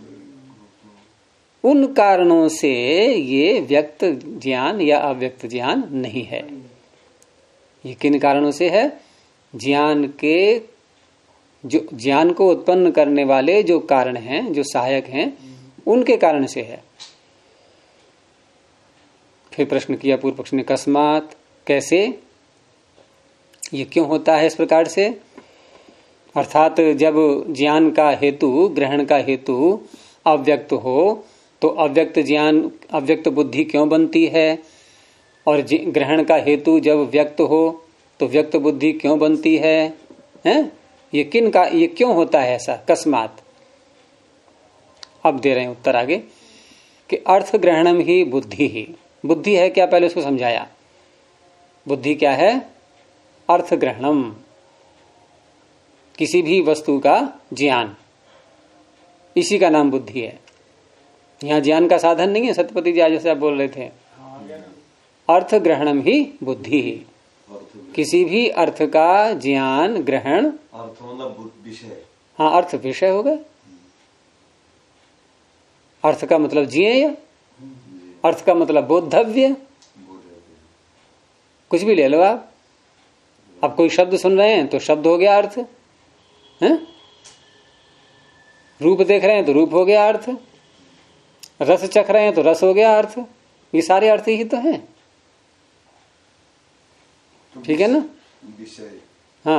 A: उन कारणों से ये व्यक्त ज्ञान या अव्यक्त ज्ञान नहीं है। ये किन कारणों से है? ज्ञान के जो ज्ञान को उत्पन्न करने वाले जो कारण हैं, जो सहायक हैं, उनके कारण से है। फिर प्रश्न किया पूर्व पक्ष ने, कस्मात, कैसे? ये क्यों होता है इस प्रकार से? अर्थात जब ज्ञान का हेतु, ग्रहण का हेतु अव्यक्त हो तो अव्यक्त ज्ञान, अव्यक्त बुद्धि क्यों बनती है? और ग्रहण का हेतु जब व्यक्त हो तो व्यक्त बुद्धि क्यों बनती है? हैं? ये किन का, ये क्यों होता है ऐसा, अकस्मात? अब दे रहे हैं उत्तर आगे कि अर्थ ग्रहणम ही बुद्धि ही। बुद्धि है क्या, पहले उसको समझाया। बुद्धि क्या है? अर्थ ग्रहणम, किसी भी वस्तु का ज्ञान, इसी का नाम बुद्धि है। यहां ज्ञान का साधन नहीं है, सत्यपति जी आज जैसे आप बोल रहे थे। अर्थ ग्रहणम ही बुद्धि ही, किसी भी अर्थ का ज्ञान ग्रहण।
C: अर्थ मतलब विषय।
A: हाँ, अर्थ विषय हो गए। अर्थ का मतलब ज्ञेय, अर्थ का मतलब बोद्धव्य, कुछ भी ले लो आप। अब कोई शब्द सुन रहे हैं तो शब्द हो गया अर्थ है, रूप देख रहे हैं तो रूप हो गया अर्थ, रस चख रहे हैं तो रस हो गया अर्थ। ये सारे अर्थ ही तो हैं, ठीक है ना?
C: विषय।
A: हाँ,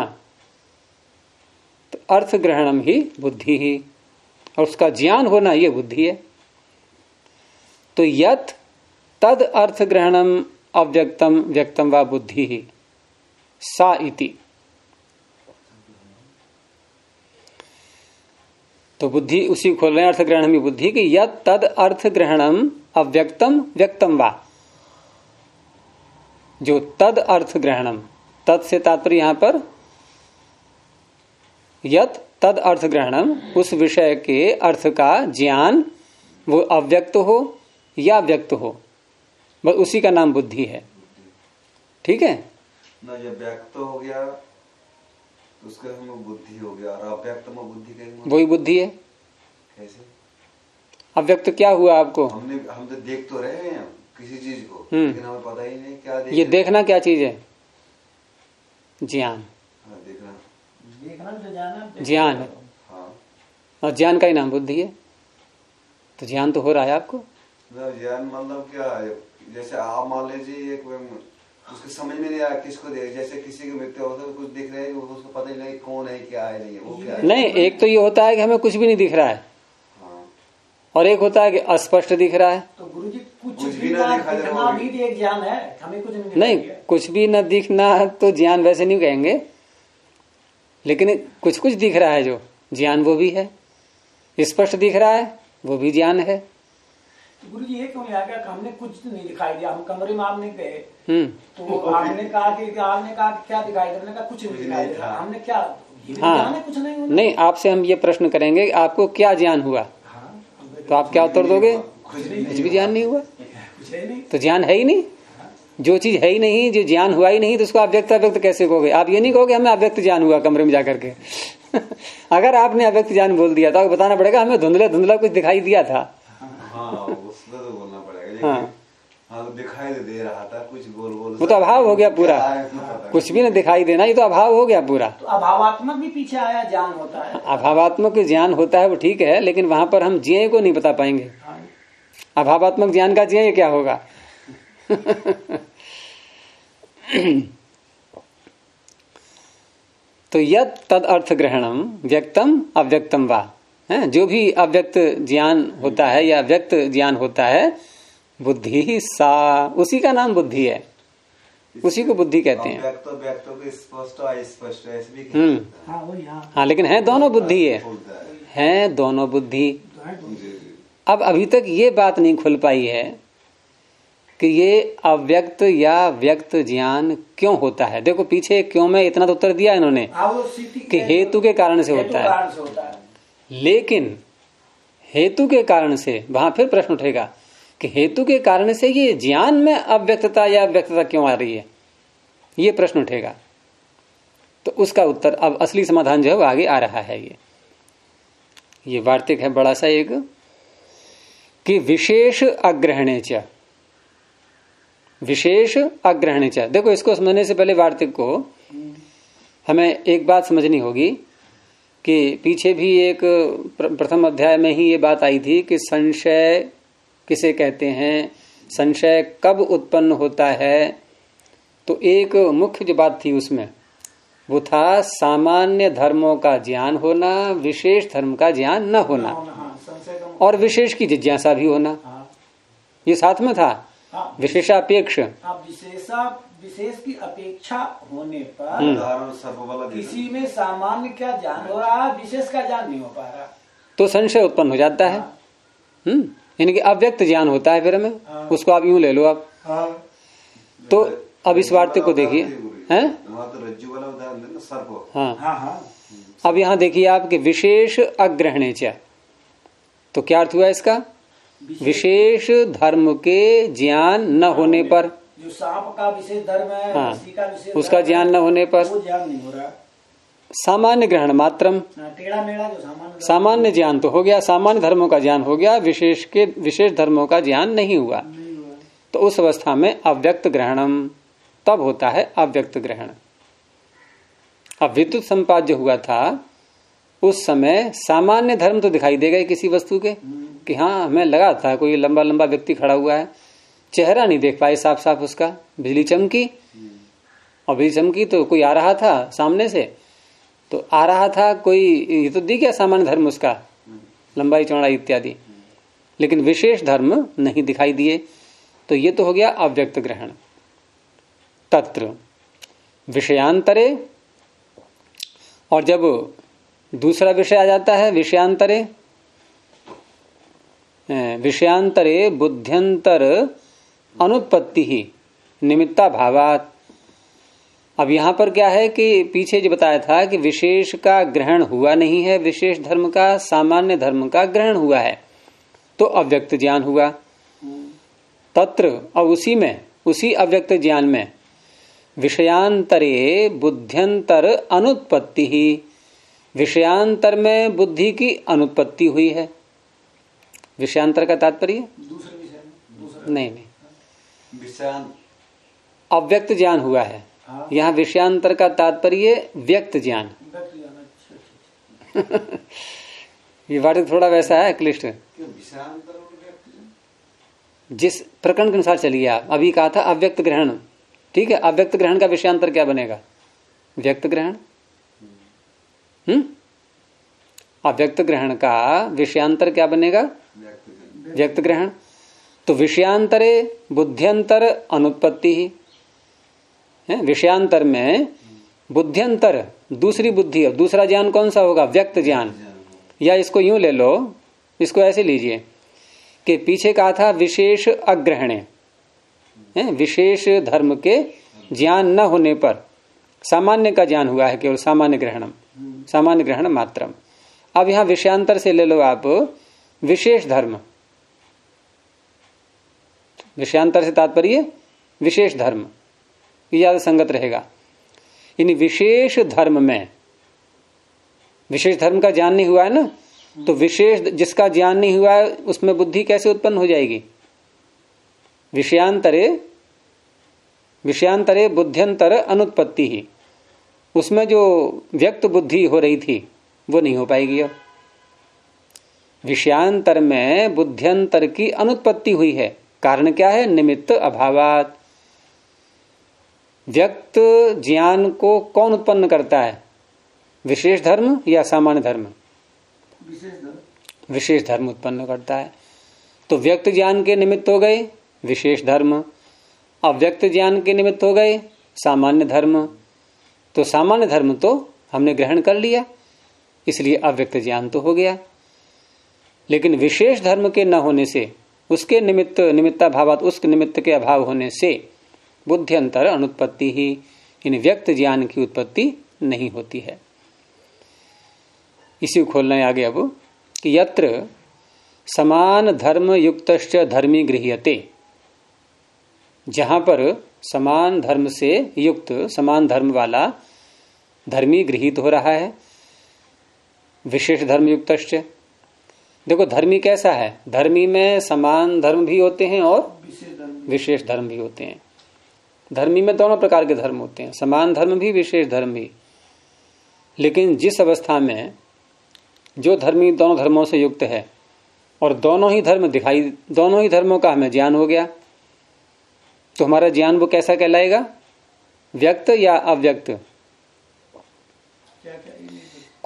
A: तो अर्थ ग्रहणम ही बुद्धि ही, और उसका ज्ञान होना ये बुद्धि है। तो यत तद अर्थ ग्रहणम अव्यक्तम व्यक्तम व बुद्धि ही सा इति। तो बुद्धि उसी खोल रहे हैं, अर्थ ग्रहणम ही बुद्धि की यत तद अर्थ ग्रहणम अव्यक्तम व्यक्तम वा। जो तद अर्थ ग्रहणम, तद से तात्पर्य यहां पर यत तद अर्थ ग्रहणम, उस विषय के अर्थ का ज्ञान वो अव्यक्त हो या व्यक्त हो, बस उसी का नाम बुद्धि है। ठीक है
C: ना, जब व्यक्त हो गया तो उसका हम बुद्धि हो गया, और अव्यक्त में बुद्धि कहेंगे
A: वही बुद्धि है।
C: कैसे?
A: अव्यक्त क्या हुआ आपको?
C: हम तो देख तो रहे हैं किसी चीज को, लेकिन हमें पता ही नहीं क्या देख।
A: ये देखना क्या चीज है? ज्ञान।
C: हाँ, देखना
B: जो जाना
A: ज्ञान है,
C: हाँ।
A: और ज्ञान का ही नाम बुद्धि है। तो ज्ञान तो हो रहा है आपको।
C: ज्ञान मतलब क्या है? जैसे आप मान लीजिए एक उसके समझ में नहीं आया किसको दे, जैसे किसी को व्यक्ति होता है कुछ दिख रहा है, उसको पता ही नहीं कौन है क्या है, नहीं है, वो क्या है।
A: नहीं, एक तो ये होता है कि हमें कुछ भी नहीं दिख रहा है,
C: हाँ।
A: और एक होता है कि अस्पष्ट दिख रहा है।
B: तो गुरुजी कुछ भी ना दिखना भी एक ज्ञान है, हमें कुछ
A: नहीं, कुछ भी न दिखना तो ज्ञान वैसे नहीं कहेंगे, लेकिन कुछ कुछ दिख रहा है जो ज्ञान वो भी है, स्पष्ट दिख रहा है वो भी ज्ञान है।
B: तो गुरुजी ये क्यों आ गया कि हमने कुछ नहीं दिखाई दिया, हम कमरे में आपने गए तो आपने कहा कि क्या दिखाई दे, हमने कहा कुछ नहीं दिखाई दे, हमने क्या
A: हाँ
B: कुछ नहीं होना?
A: नहीं, आपसे हम ये प्रश्न करेंगे आपको क्या ज्ञान हुआ, तो आप क्या उत्तर दोगे? कुछ भी ज्ञान नहीं हुआ। तो ज्ञान है ही नहीं, जो चीज है ही नहीं, जो ज्ञान हुआ ही नहीं, तो उसको आप व्यक्त अव्यक्त कैसे कहोगे? आप ये नहीं कहोगे हमें अव्यक्त ज्ञान हुआ कमरे में जाकर के। अगर आपने अव्यक्त ज्ञान बोल दिया तो आपको बताना पड़ेगा हमें धुंधला धुंधला कुछ दिखाई दिया था।
C: हाँ, उसमें तो बोलना पड़ेगा।
A: हाँ,
C: हाँ, तो दिखाई दे रहा था कुछ गोल गोल,
A: वो तो अभाव हो गया पूरा, कुछ भी न दिखाई देना, ये तो अभाव हो गया पूरा।
B: तो अभावात्मक भी पीछे आया ज्ञान होता है।
A: अभावात्मक ज्ञान होता है वो ठीक है, लेकिन वहां पर हम ज्ञेय को नहीं बता पाएंगे। अभावात्मक ज्ञान का ज्ञेय क्या होगा? तो यद तद अर्थ ग्रहणम व्यक्तम अव्यक्तम वा, है जो भी अव्यक्त ज्ञान होता है या व्यक्त ज्ञान होता है, बुद्धि ही सा, उसी का नाम बुद्धि है, उसी को बुद्धि कहते हैं।
C: व्यक्तों को स्पष्ट अस्पष्ट ऐसे भी कहते हैं।
A: हाँ, लेकिन है दोनों बुद्धि है दोनों बुद्धि। अब अभी तक ये बात नहीं खुल पाई है कि ये अव्यक्त या व्यक्त ज्ञान क्यों होता है। देखो पीछे क्यों में इतना तो उत्तर दिया इन्होंने कि हेतु के कारण से होता है, लेकिन हेतु के कारण से वहां फिर प्रश्न उठेगा कि हेतु के कारण से ये ज्ञान में अव्यक्तता या व्यक्तता क्यों आ रही है, ये प्रश्न उठेगा। तो उसका उत्तर अब असली समाधान जो है वो आगे आ रहा है। ये वार्तिक है बड़ा सा एक, कि विशेष अग्रहणे च, विशेष अग्रहणे च। देखो इसको समझने से पहले वार्तिक को हमें एक बात समझनी होगी कि पीछे भी एक प्रथम अध्याय में ही ये बात आई थी कि संशय किसे कहते हैं, संशय कब उत्पन्न होता है। तो एक मुख्य जो बात थी उसमें वो था सामान्य धर्मों का ज्ञान होना, विशेष धर्म का ज्ञान न होना, और विशेष की जिज्ञासा भी होना। ये साथ में था। विशेषापेक्ष,
B: विशेष की अपेक्षा होने पर किसी में सामान्य का ज्ञान हो रहा है, विशेष का ज्ञान नहीं हो पा रहा,
A: तो संशय उत्पन्न हो जाता है। यानी कि अव्यक्त ज्ञान होता है फिर हमें। उसको आप यूं ले लो आप। तो अब इस वार्ते को देखिए, हैं? हाँ। अब यहाँ देखिए आप कि विशेष अग्रहणे च, तो क्या अर्थ हुआ इसका? विशेष धर्म के ज्ञान न होने पर,
B: जो सांप का विशेष धर्म है,
A: हाँ,
B: का विशेष
A: उसका ज्ञान न होने पर
B: वो ज्ञान नहीं हो रहा।
A: सामान्य ग्रहण मात्रम,
B: टेढ़ा मेढ़ा जो
A: सामान्य ज्ञान तो हो गया, सामान्य धर्मों का ज्ञान हो गया, विशेष धर्मों का ज्ञान नहीं हुआ। तो उस अवस्था में अव्यक्त ग्रहणम, तब होता है अव्यक्त ग्रहण। अब विद्युत संपाद्य हुआ था उस समय सामान्य धर्म तो दिखाई देगा किसी वस्तु के, कि हाँ हमें लगा था कोई लंबा लंबा व्यक्ति खड़ा हुआ है, चेहरा नहीं देख पाए साफ साफ उसका। बिजली चमकी, और बिजली चमकी तो कोई आ रहा था सामने से, तो आ रहा था कोई, ये तो दिख गया सामान्य धर्म उसका, लंबाई चौड़ाई इत्यादि, लेकिन विशेष धर्म नहीं दिखाई दिए। तो ये तो हो गया अव्यक्त ग्रहण। तत्र विषयांतरे, और जब दूसरा विषय आ जाता है विषयांतरे, विषयांतरे बुद्ध्यंतर अनुत्पत्ति ही निमित्ता भावात। अब यहां पर क्या है कि पीछे जो बताया था कि विशेष का ग्रहण हुआ नहीं है, विशेष धर्म का, सामान्य धर्म का ग्रहण हुआ है, तो अव्यक्त ज्ञान हुआ। तत्र, और उसी में, उसी अव्यक्त ज्ञान में विषयांतरे बुद्ध्यंतर अनुत्पत्ति ही, विषयांतर में बुद्धि की अनुत्पत्ति हुई है। विषयांतर का तात्पर्य
B: दूसरे विषय में,
A: नहीं, अव्यक्त ज्ञान हुआ है। यहाँ विषयांतर का तात्पर्य व्यक्त ज्ञान। ये वार्ता थोड़ा वैसा है क्लिष्ट, जिस प्रकरण के अनुसार चलिए आप। अभी कहा था अव्यक्त ग्रहण, ठीक है, अव्यक्त ग्रहण का विषयांतर क्या बनेगा? व्यक्त ग्रहण। अव्यक्त ग्रहण का विषयांतर क्या बनेगा? व्यक्त ग्रहण। तो विषयांतरे बुद्ध्यंतर अनुत्पत्ति ही है। विषयांतर में बुद्ध्यंतर, दूसरी बुद्धि, दूसरा ज्ञान कौन सा होगा? व्यक्त ज्ञान। या इसको यूं ले लो, इसको ऐसे लीजिए कि पीछे कहा था विशेष अग्रहणे, विशेष धर्म के ज्ञान न होने पर सामान्य का ज्ञान हुआ है, केवल सामान्य ग्रहणम, सामान्य ग्रहण मात्रम। अब यहां विषयांतर से ले लो आप विशेष धर्म। विषयांतर से तात्पर्य विशेष धर्म, ये ज्यादा संगत रहेगा। यानी विशेष धर्म में, विशेष धर्म का ज्ञान नहीं हुआ है ना, तो विशेष जिसका ज्ञान नहीं हुआ है उसमें बुद्धि कैसे उत्पन्न हो जाएगी? विषयांतरे बुद्ध्यंतर अनुत्पत्ति ही, उसमें जो व्यक्त बुद्धि हो रही थी वो नहीं हो पाएगी। अब विषयांतर में बुद्ध्यंतर की अनुत्पत्ति हुई है, कारण क्या है? निमित्त अभावात। व्यक्त ज्ञान को कौन उत्पन्न करता है? विशेष धर्म या सामान्य धर्म? विशेष धर्म उत्पन्न करता है। तो व्यक्त ज्ञान के निमित्त हो गए विशेष धर्म, अव्यक्त ज्ञान के निमित्त हो गए सामान्य धर्म। तो सामान्य धर्म तो हमने ग्रहण कर लिया, इसलिए अव्यक्त ज्ञान तो हो गया। लेकिन विशेष धर्म के न होने से, उसके निमित्ता भावात, उस निमित्त के अभाव होने से बुद्ध्यंतर अनुत्पत्ति ही, इन व्यक्त ज्ञान की उत्पत्ति नहीं होती है। इसी को खोलना है आगे अब कि यत्र समान धर्म युक्तश्च धर्मी गृह्यते, जहां पर समान धर्म से युक्त, समान धर्म वाला धर्मी गृहीत हो रहा है। विशेष धर्म युक्तश्च, देखो धर्मी कैसा है? धर्मी में समान धर्म भी होते हैं और विशेष धर्म भी होते हैं। धर्मी में दोनों प्रकार के धर्म होते हैं, समान धर्म भी, विशेष धर्म भी। लेकिन जिस अवस्था में जो धर्मी दोनों धर्मों से युक्त है और दोनों ही धर्मों का हमें ज्ञान हो गया, तो हमारा ज्ञान वो कैसा कहलाएगा? व्यक्त या अव्यक्त?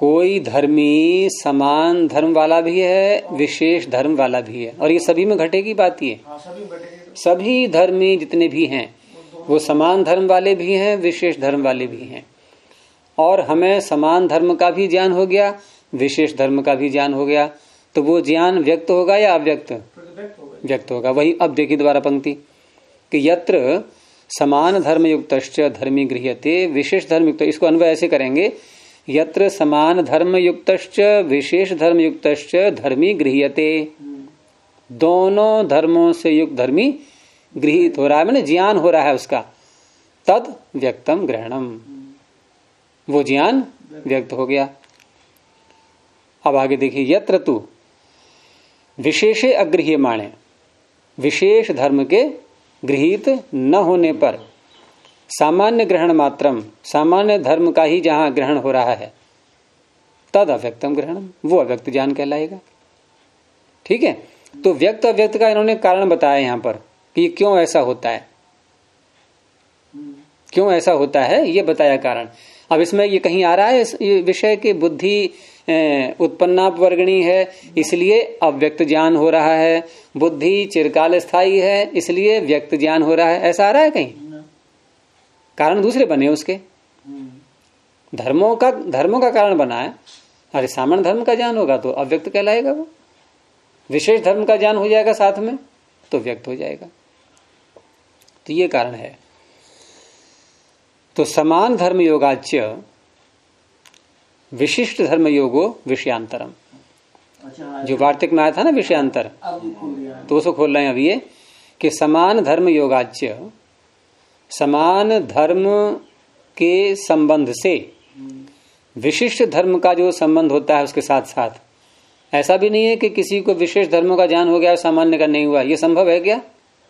A: कोई धर्मी समान धर्म वाला भी है, विशेष धर्म वाला भी है, और ये सभी में घटे की बात ये। सभी धर्मी जितने भी हैं वो समान धर्म वाले भी हैं, विशेष धर्म वाले भी हैं। और हमें समान धर्म का भी ज्ञान हो गया, विशेष धर्म का भी ज्ञान हो गया, तो वो ज्ञान व्यक्त होगा या अव्यक्त? व्यक्त होगा। वही अब देखिए दोबारा पंक्ति कि यत्र समान धर्म युक्तश्च धर्मी गृह्यते विशेष धर्म युक्त। इसको अन्वय ऐसे करेंगे, यत्र समान धर्म युक्तश्च विशेष धर्म युक्तश्च धर्मी गृह्यते। दोनों धर्मों से युक्त धर्मी गृहित हो रहा है, मैंने ज्ञान हो रहा है उसका। तद व्यक्तम ग्रहणम, वो ज्ञान व्यक्त हो गया। अब आगे देखिए, यत्र तु विशेषे अगृह्यमाणे, विशेष धर्म के गृहीत न होने पर सामान्य ग्रहण मात्रम, सामान्य धर्म का ही जहां ग्रहण हो रहा है, तद अव्यक्तम ग्रहणम, वो अव्यक्त ज्ञान कहलाएगा। ठीक है, तो व्यक्त अव्यक्त का इन्होंने कारण बताया यहां पर कि क्यों ऐसा होता है, क्यों ऐसा होता है ये बताया कारण। अब इसमें ये कहीं आ रहा है ये विषय की बुद्धि उत्पन्नाप वर्गणी है इसलिए अव्यक्त ज्ञान हो रहा है, बुद्धि चिरकाल स्थायी है इसलिए व्यक्त ज्ञान हो रहा है, ऐसा आ रहा है कहीं? कारण दूसरे बने उसके, धर्मों का कारण बना है। अरे सामान्य धर्म का ज्ञान होगा तो अव्यक्त कहलाएगा, वो विशेष धर्म का ज्ञान हो जाएगा साथ में तो व्यक्त हो जाएगा। तो ये कारण है। तो समान धर्म योगाच्य विशिष्ट धर्म योगो विषयांतरम। अच्छा, जो वार्तिक में आया था ना विषयांतर, तो उसको खोल रहे हैं अब ये कि समान धर्म योगाच्य, समान धर्म के संबंध से विशिष्ट धर्म का जो संबंध होता है उसके साथ साथ, ऐसा भी नहीं है कि किसी को विशेष धर्मों का ज्ञान हो गया सामान्य का नहीं हुआ, ये संभव है क्या?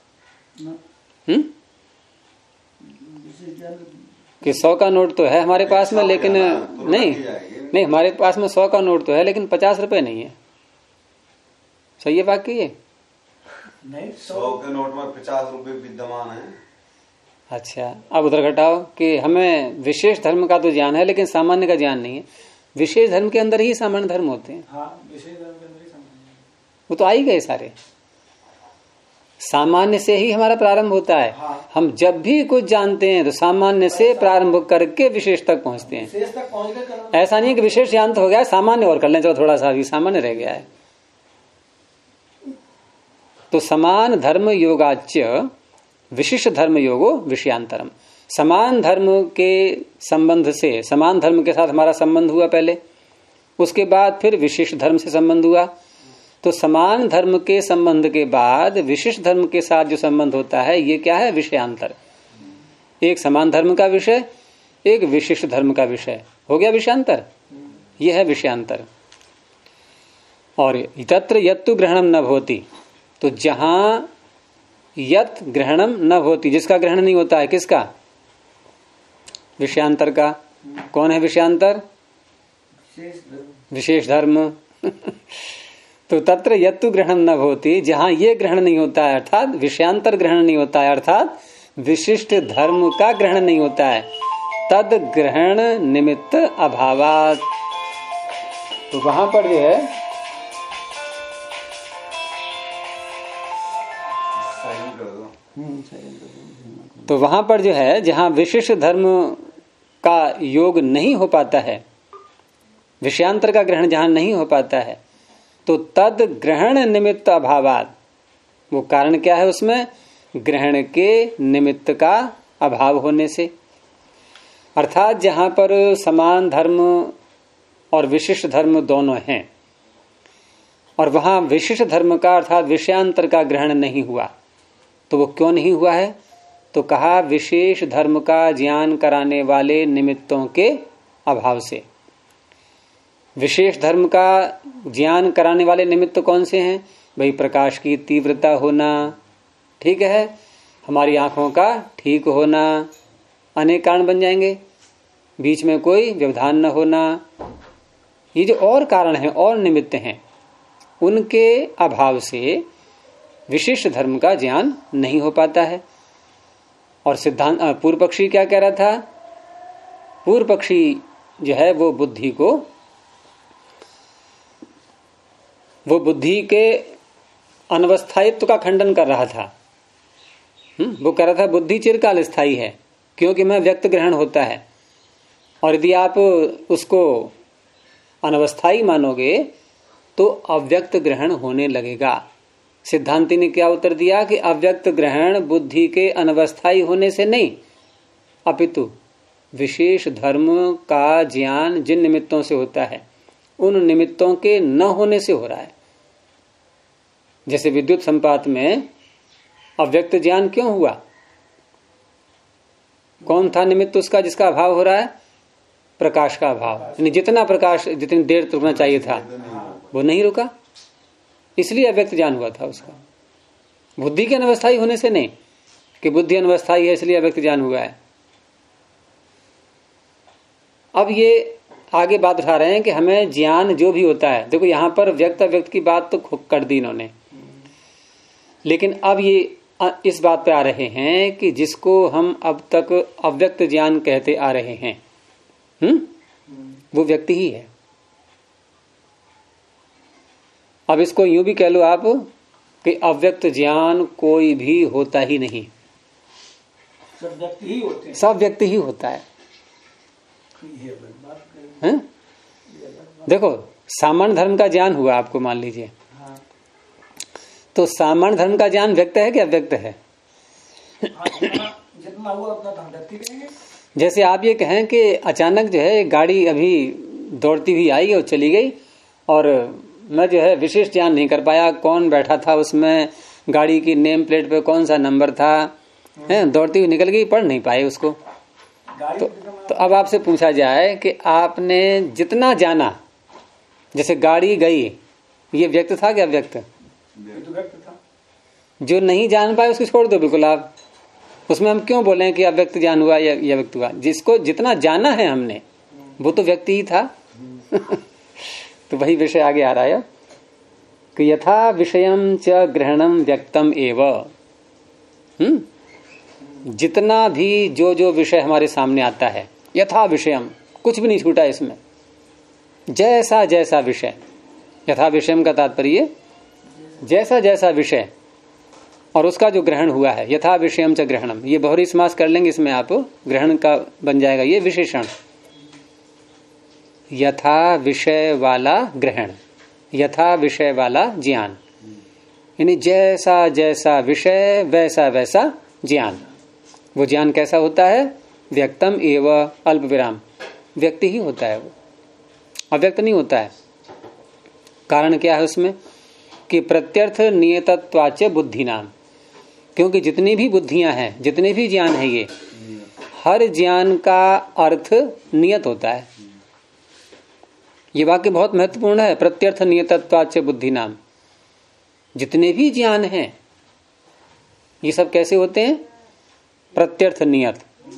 A: कि 100 का नोट तो है हमारे पास में, लेकिन नहीं हमारे पास में 100 का नोट तो है लेकिन 50 रुपए नहीं है। सही है वाक्य ये?
C: नहीं, 100 के नोट में 50 रुपए विद्यमान है।
A: अच्छा, अब उधर घटाओ कि हमें विशेष धर्म का तो ज्ञान है लेकिन सामान्य का ज्ञान नहीं है। विशेष धर्म के अंदर ही सामान्य धर्म होते हैं।
B: हाँ, विशेष धर्म के अंदर ही सामान्य,
A: वो तो आ ही गए सारे। सामान्य से ही हमारा प्रारंभ होता है।
B: हाँ।
A: हम जब भी कुछ जानते हैं तो सामान्य से प्रारंभ करके विशेष तक पहुंचते हैं।
B: विशेष तक पहुंच गए।
A: ऐसा नहीं है कि विशेष ज्ञान तो हो गया, सामान्य और कर लें, चलो थोड़ा सा अभी सामान्य रह गया है। तो समान धर्म योगाच्य विशिष्ट धर्म योगो विषयांतरम। समान धर्म के संबंध से, समान धर्म के साथ हमारा संबंध हुआ पहले, उसके बाद फिर विशिष्ट धर्म से संबंध हुआ। तो समान धर्म के संबंध के बाद विशिष्ट धर्म के साथ जो संबंध होता है ये क्या है? विषयांतर। एक समान धर्म का विषय, एक विशिष्ट धर्म का विषय, हो गया विषयांतर। यह है विषयांतर। और तत्र यत्तु ग्रहणम न भवति, तो जहां यत ग्रहणम न भवति, जिसका ग्रहण नहीं होता है, किसका? विषयांतर का। कौन है विषयांतर? विशेष धर्म। तो तत्र यत्तु ग्रहण न भवति, जहां ये ग्रहण नहीं होता है, अर्थात विषयांतर ग्रहण नहीं होता है, अर्थात विशिष्ट धर्म का ग्रहण नहीं होता है, तद ग्रहण निमित्त अभावात। तो वहां पर जो है तो वहां पर जो है जहां विशिष्ट धर्म का योग नहीं हो पाता है, विषयांतर का ग्रहण जहां नहीं हो पाता है, तो तद ग्रहण निमित्त अभावात, वो कारण क्या है उसमें? ग्रहण के निमित्त का अभाव होने से। अर्थात जहां पर समान धर्म और विशिष्ट धर्म दोनों हैं और वहां विशिष्ट धर्म का अर्थात विषयांतर का ग्रहण नहीं हुआ, तो वो क्यों नहीं हुआ है? तो कहा विशेष धर्म का ज्ञान कराने वाले निमित्तों के अभाव से। विशेष धर्म का ज्ञान कराने वाले निमित्त कौन से हैं भाई? प्रकाश की तीव्रता होना, ठीक है, हमारी आंखों का ठीक होना, अनेक कारण बन जाएंगे, बीच में कोई व्यवधान न होना, ये जो और कारण हैं और निमित्त हैं, उनके अभाव से विशिष्ट धर्म का ज्ञान नहीं हो पाता है। और सिद्धांत पूर्व पक्षी क्या कह रहा था? पूर्व पक्षी जो है वो बुद्धि को वो बुद्धि के अनवस्थायित्व का खंडन कर रहा था। वो कह रहा था बुद्धि चिरकाल स्थायी है, क्योंकि मैं व्यक्त ग्रहण होता है, और यदि आप उसको अनवस्थायी मानोगे तो अव्यक्त ग्रहण होने लगेगा। सिद्धांति ने क्या उत्तर दिया कि अव्यक्त ग्रहण बुद्धि के अनवस्थायी होने से नहीं, अपितु विशेष धर्म का ज्ञान जिन निमित्तों से होता है उन निमित्तों के न होने से हो रहा है। जैसे विद्युत संपात में अव्यक्त ज्ञान क्यों हुआ? कौन था निमित्त उसका जिसका अभाव हो रहा है? प्रकाश का अभाव। यानी जितना प्रकाश जितनी देर रुकना चाहिए था वो नहीं रुका, इसलिए अव्यक्त ज्ञान हुआ था उसका। बुद्धि के अनवस्थायी होने से नहीं कि बुद्धि अनवस्थायी है इसलिए अव्यक्त ज्ञान हुआ है। अब ये आगे बात उठा रहे हैं कि हमें ज्ञान जो भी होता है, देखो यहां पर व्यक्त अव्यक्त की बात तो कर दी इन्होंने, लेकिन अब ये इस बात पे आ रहे हैं कि जिसको हम अब तक अव्यक्त ज्ञान कहते आ रहे हैं वो व्यक्ति ही है। अब इसको यूं भी कह लो आप कि अव्यक्त ज्ञान कोई भी होता ही नहीं,
B: सब व्यक्ति ही होते हैं।
A: सब व्यक्ति ही होता है। देखो सामान्य धर्म का ज्ञान हुआ आपको, मान लीजिए, तो सामान्य धर्म का ज्ञान व्यक्त है कि अव्यक्त है?
B: जितना हुआ उतना तो हम व्यक्ति कहेंगे।
A: जैसे आप ये कहें कि अचानक जो है गाड़ी अभी दौड़ती हुई आई और चली गई, और मैं जो है विशेष ज्ञान नहीं कर पाया कौन बैठा था उसमें, गाड़ी की नेम प्लेट पे कौन सा नंबर था, दौड़ती हुई निकल गई, पढ़ नहीं पाए उसको। तो अब आपसे पूछा जाए कि आपने जितना जाना, जैसे गाड़ी गई, ये व्यक्त था कि अव्यक्त?
B: तो व्यक्त था।
A: जो नहीं जान पाए उसको छोड़ दो बिल्कुल आप, उसमें हम क्यों बोले कि अव्यक्त ज्ञान हुआ या व्यक्त हुआ? जिसको जितना जाना है हमने वो तो व्यक्ति ही था। तो वही विषय आगे आ रहा है कि यथा विषयम च ग्रहणम व्यक्तम एव। जितना भी जो जो विषय हमारे सामने आता है, यथा विषयम, कुछ भी नहीं छूटा इसमें, जैसा जैसा विषय, यथा विषयम का तात्पर्य जैसा जैसा विषय और उसका जो ग्रहण हुआ है, यथा विषयम च ग्रहणम, ये बहुरी समास कर लेंगे इसमें आप, ग्रहण का बन जाएगा ये विशेषण, यथा विषय वाला ग्रहण, यथा विषय वाला ज्ञान, यानी जैसा जैसा विषय वैसा वैसा ज्ञान। वो ज्ञान कैसा होता है? व्यक्तम एव अल्प विराम, व्यक्ति ही होता है, वो अव्यक्त नहीं होता है। कारण क्या है उसमें कि प्रत्यर्थ नियतत्वाच बुद्धि नाम, क्योंकि जितनी भी बुद्धियां हैं, जितने भी ज्ञान है, ये हर ज्ञान का अर्थ नियत होता है। ये वाक्य बहुत महत्वपूर्ण है, प्रत्यर्थ नियतत्वाच बुद्धि नाम। जितने भी ज्ञान हैं ये सब कैसे होते हैं? प्रत्यर्थ नियत।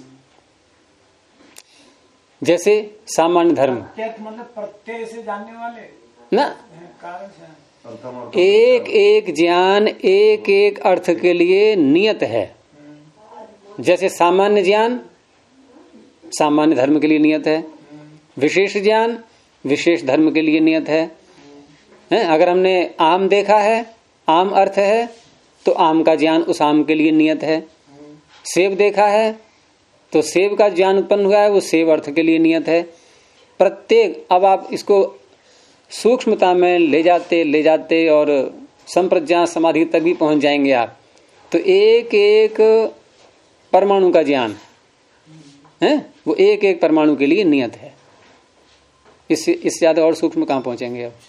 A: जैसे सामान्य धर्म,
B: मतलब प्रत्यय से जानने वाले
A: ना,
B: कारण से
A: एक एक ज्ञान एक एक अर्थ के लिए नियत है। जैसे सामान्य ज्ञान सामान्य धर्म के लिए नियत है, विशेष ज्ञान विशेष धर्म के लिए नियत है। अगर हमने आम देखा है, आम अर्थ है, तो आम का ज्ञान उस आम के लिए नियत है। सेब देखा है तो सेब का ज्ञान उत्पन्न हुआ है, वो सेब अर्थ के लिए नियत है। प्रत्येक, अब आप इसको सूक्ष्मता में ले जाते और संप्रज्ञा समाधि तक भी पहुंच जाएंगे आप, तो एक एक परमाणु का ज्ञान है वो एक एक परमाणु के लिए नियत है। इससे ज्यादा और सूक्ष्म कहां पहुंचेंगे अब?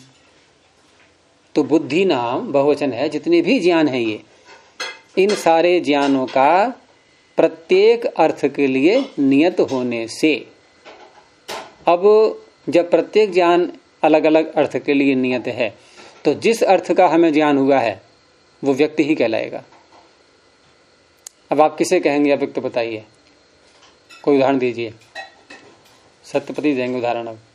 A: तो बुद्धि नाम बहुवचन है, जितने भी ज्ञान है ये, इन सारे ज्ञानों का प्रत्येक अर्थ के लिए नियत होने से, अब जब प्रत्येक ज्ञान अलग अलग अर्थ के लिए नियत है, तो जिस अर्थ का हमें ज्ञान हुआ है वो व्यक्ति ही कहलाएगा। अब आप किसे कहेंगे अव्यक्त? बताइए, कोई उदाहरण दीजिए। सत्यपति देंगे उदाहरण। अब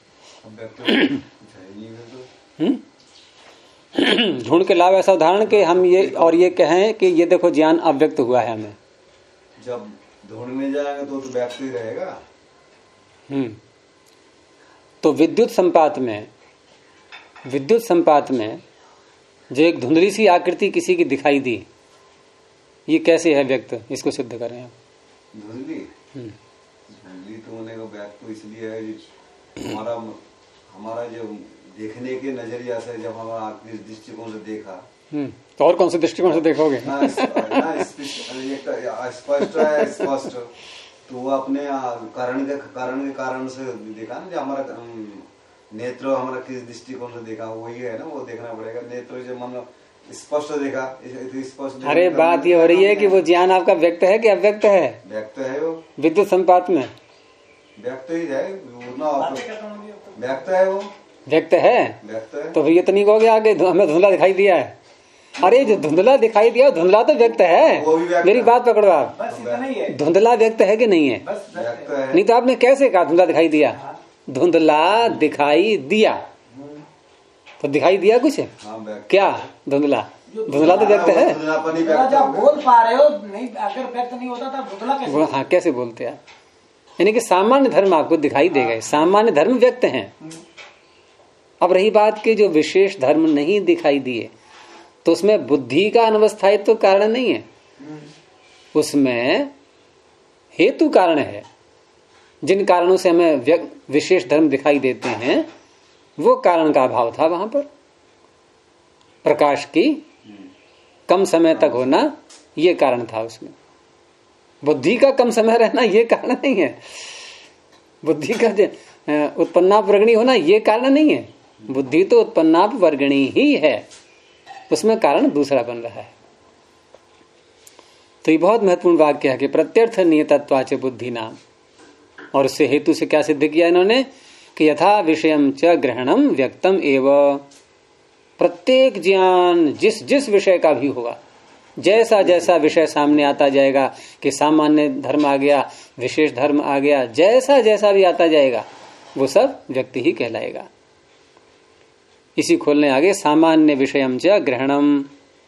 A: ढूंढ के लाओ ऐसा उदाहरण कि हम ये कहें कि ये देखो ज्ञान अव्यक्त हुआ है हमें।
C: जब ढूंढने जाएंगे तो व्यक्त ही रहेगा।
A: तो विद्युत संपात में विद्युत संपात में जो एक धुंधली सी आकृति किसी की दिखाई दी, ये कैसे है व्यक्त, इसको सिद्ध करें आप।
C: धुंधली धुंधली तो होने का व्यक्त तो इसलिए है कि हमारा जो देखने के नजरिया से जब हमारा इस दृष्टिकोण से देखा,
A: तो और कौन से दृष्टिकोण से देखोगे?
C: स्पष्ट तो वो अपने कारण के कारण से देखा ना, जो हमारा नेत्र हमारा किस दृष्टिकोण से देखा वही है ना, वो देखना पड़ेगा। नेत्र जो मन स्पष्ट देखा, स्पष्ट।
A: अरे बात ये हो रही है कि वो ज्ञान आपका व्यक्त है कि अव्यक्त है?
C: व्यक्त है वो
A: विद्युत संपात में
C: व्यक्त ही है, व्यक्त है वो,
A: व्यक्त है।
C: व्यक्त है
A: तो ये तो नहीं कहोगे आगे हमें धुंधला दिखाई दिया है? अरे जो धुंधला दिखाई दिया धुंधला तो व्यक्त है। मेरी बात पकड़ो आप, धुंधला व्यक्त है कि नहीं है?
C: व्यक्त है।
A: नहीं तो आपने कैसे कहा धुंधला दिखाई दिया? धुंधला दिखाई दिया तो दिखाई दिया कुछ है? क्या धुंधला? धुंधला तो व्यक्त है।
B: जब बोल पा रहे हो नहीं, अगर व्यक्त नहीं होता था धुंधला कैसे?
A: हाँ, कैसे बोलते आप? यानी कि सामान्य धर्म आपको दिखाई देगा, सामान्य धर्म व्यक्त हैं। अब रही बात कि जो विशेष धर्म नहीं दिखाई दिए, तो उसमें बुद्धि का अनवस्थायित्व तो कारण नहीं है, उसमें हेतु कारण है। जिन कारणों से हमें विशेष धर्म दिखाई देते हैं वो कारण का अभाव था वहां पर। प्रकाश की कम समय तक होना ये कारण था उसमें। बुद्धि का कम समय रहना ये कारण नहीं है, बुद्धि का उत्पन्नाप वर्गणी होना ये कारण नहीं है। बुद्धि तो उत्पन्नाप वर्गणी ही है, उसमें कारण दूसरा बन रहा है। तो ये बहुत महत्वपूर्ण वाक्य है कि प्रत्यर्थ नियतत्वाच बुद्धि नाम। और उससे हेतु से क्या सिद्ध किया इन्होंने कि यथा विषयम च ग्रहणम व्यक्तम एव। प्रत्येक ज्ञान जिस जिस विषय का भी होगा, जैसा जैसा विषय सामने आता जाएगा कि सामान्य धर्म आ गया, विशेष धर्म आ गया, जैसा जैसा भी आता जाएगा वो सब व्यक्ति ही कहलाएगा। इसी खोलने आगे सामान्य विषयम च ग्रहणम,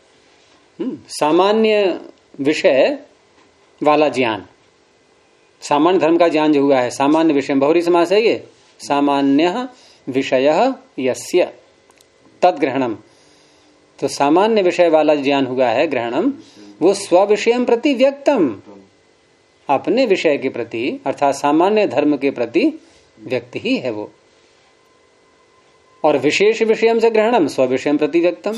A: सामान्य विषय वाला ज्ञान, सामान्य धर्म का ज्ञान जो हुआ है, सामान्य विषय बहुरी समास है ये, सामान्य विषय यस्य तद ग्रहणम। तो सामान्य विषय वाला ज्ञान हुआ है ग्रहणम, वो स्व-विषयम प्रति व्यक्तम, अपने विषय के प्रति अर्थात सामान्य धर्म के प्रति व्यक्ति ही है वो। और विशेष विषयम से ग्रहणम स्व-विषयम प्रति व्यक्तम,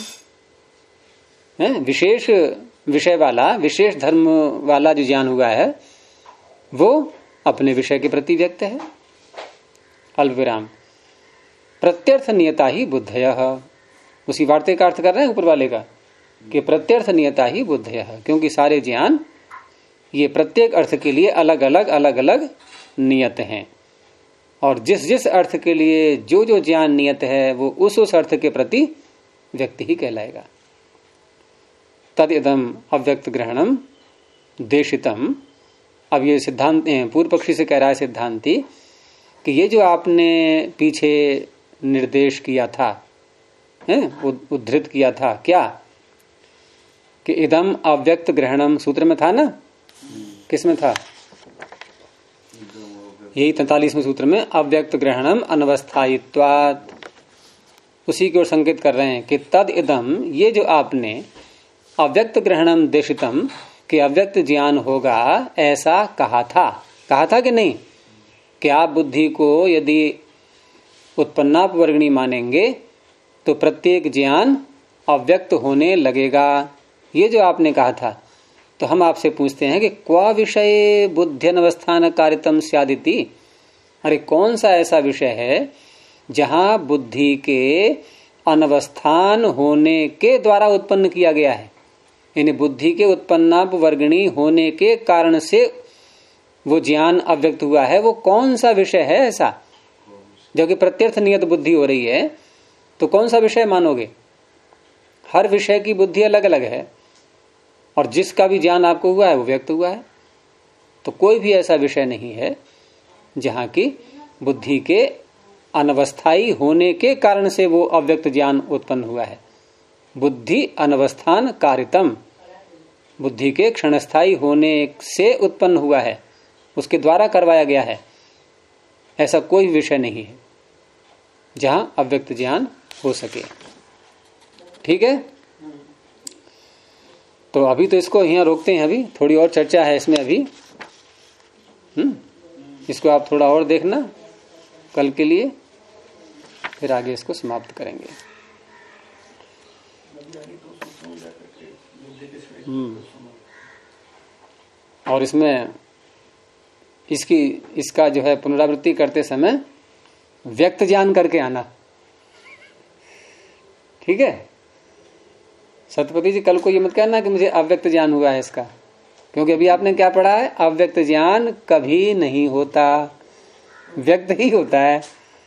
A: विशेष विषय वाला विशेष धर्म वाला जो ज्ञान हुआ है वो अपने विषय के प्रति व्यक्त है। अल्पविराम प्रत्यर्थ नियता ही बुद्धयः, उसी वार्ते का अर्थ कर रहे हैं ऊपर वाले का कि प्रत्यर्थ नियता ही बुद्धयः, क्योंकि सारे ज्ञान ये प्रत्येक अर्थ के लिए अलग अलग नियत हैं। और जिस जिस अर्थ के लिए जो जो ज्ञान नियत है वो उस अर्थ के प्रति व्यक्ति ही कहलाएगा। तद इदम अव्यक्त ग्रहणम देशितम। अब ये सिद्धांत पूर्व पक्षी से कह रहा है सिद्धांती कि ये जो आपने पीछे निर्देश किया था, उद्धृत किया था, क्या कि इदम अव्यक्त ग्रहणम सूत्र में था ना, किसमें था? यही 43वें सूत्र में अव्यक्त ग्रहणम अनवस्थायित्वात्, उसी की ओर संकेत कर रहे हैं कि तद इदम, ये जो आपने अव्यक्त ग्रहणम देशितम कि अव्यक्त ज्ञान होगा ऐसा कहा था कि नहीं? कि आप बुद्धि को यदि उत्पन्नाप वर्गणी मानेंगे तो प्रत्येक ज्ञान अव्यक्त होने लगेगा, ये जो आपने कहा था। तो हम आपसे पूछते हैं कि क्वा विषय बुद्ध्यनवस्थान कारितम स्यादिति, अरे कौन सा ऐसा विषय है जहां बुद्धि के अनवस्थान होने के द्वारा उत्पन्न किया गया है, यानी बुद्धि के उत्पन्नाप वर्गणी होने के कारण से वो ज्ञान अव्यक्त हुआ है, वो कौन सा विषय है ऐसा? जो कि प्रत्यर्थ नियत बुद्धि हो रही है तो कौन सा विषय मानोगे? हर विषय की बुद्धि अलग अलग है और जिसका भी ज्ञान आपको हुआ है वो व्यक्त हुआ है। तो कोई भी ऐसा विषय नहीं है जहां की बुद्धि के अनवस्थायी होने के कारण से वो अव्यक्त ज्ञान उत्पन्न हुआ है। बुद्धि अनवस्थान कारितम, बुद्धि के क्षणस्थायी होने से उत्पन्न हुआ है, उसके द्वारा करवाया गया है। ऐसा कोई विषय नहीं है जहां अव्यक्त ज्ञान हो सके। ठीक है, तो अभी तो इसको यहाँ रोकते हैं, अभी थोड़ी और चर्चा है इसमें अभी। इसको आप थोड़ा और देखना कल के लिए, फिर आगे इसको समाप्त करेंगे। और इसमें इसका जो है पुनरावृत्ति करते समय व्यक्त ज्ञान करके आना। ठीक है, सत्यपति जी कल को ये मत कहना कि मुझे अव्यक्त ज्ञान हुआ है इसका, क्योंकि अभी आपने क्या पढ़ा है, अव्यक्त ज्ञान कभी नहीं होता, व्यक्त ही होता है।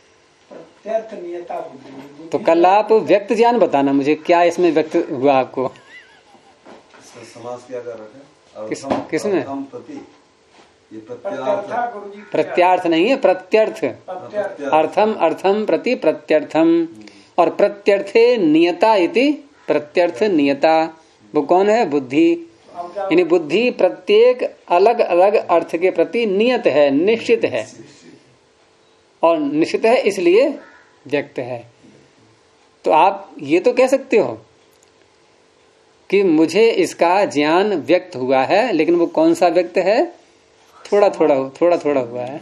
A: तो कल आप व्यक्त ज्ञान बताना मुझे, क्या इसमें व्यक्त हुआ आपको।
C: समाज क्या कर रहे हैं?
A: किसमें?
C: ये
A: प्रत्यार्थ नहीं है, प्रत्यर्थ। अर्थम अर्थम प्रति प्रत्यर्थम, और प्रत्यर्थे नियता इति प्रत्यर्थ नियता। वो कौन है? बुद्धि। यानी बुद्धि प्रत्येक अलग अलग अर्थ के प्रति नियत है, निश्चित है, और निश्चित है इसलिए व्यक्त है। तो आप ये तो कह सकते हो कि मुझे इसका ज्ञान व्यक्त हुआ है, लेकिन वो कौन सा व्यक्त है? थोड़ा थोड़ा हुआ है।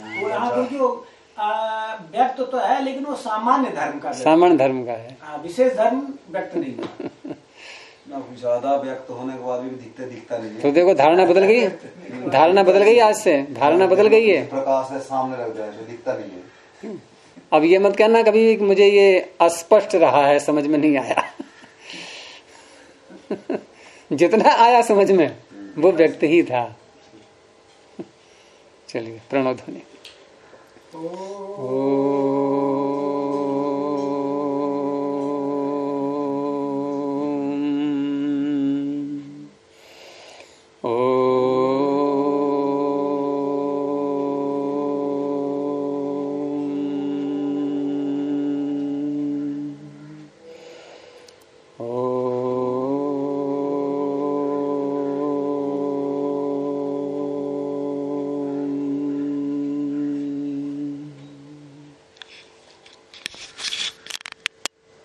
B: व्यक्त तो है, लेकिन वो सामान्य धर्म का,
A: सामान्य धर्म का है,
B: विशेष धर्म व्यक्त नहीं है।
C: ना ज्यादा व्यक्त होने के बाद भी दिखता नहीं है।
A: तो देखो धारणा बदल गई, धारणा बदल गई, आज से धारणा बदल गई है।
C: प्रकाश है सामने लग जाए तो दिखता नहीं है।
A: अब ये मत कहना कभी मुझे ये अस्पष्ट रहा है, समझ में नहीं आया। जितना आया समझ में वो व्यक्त ही था। चलिए, प्रणव ध्वनि।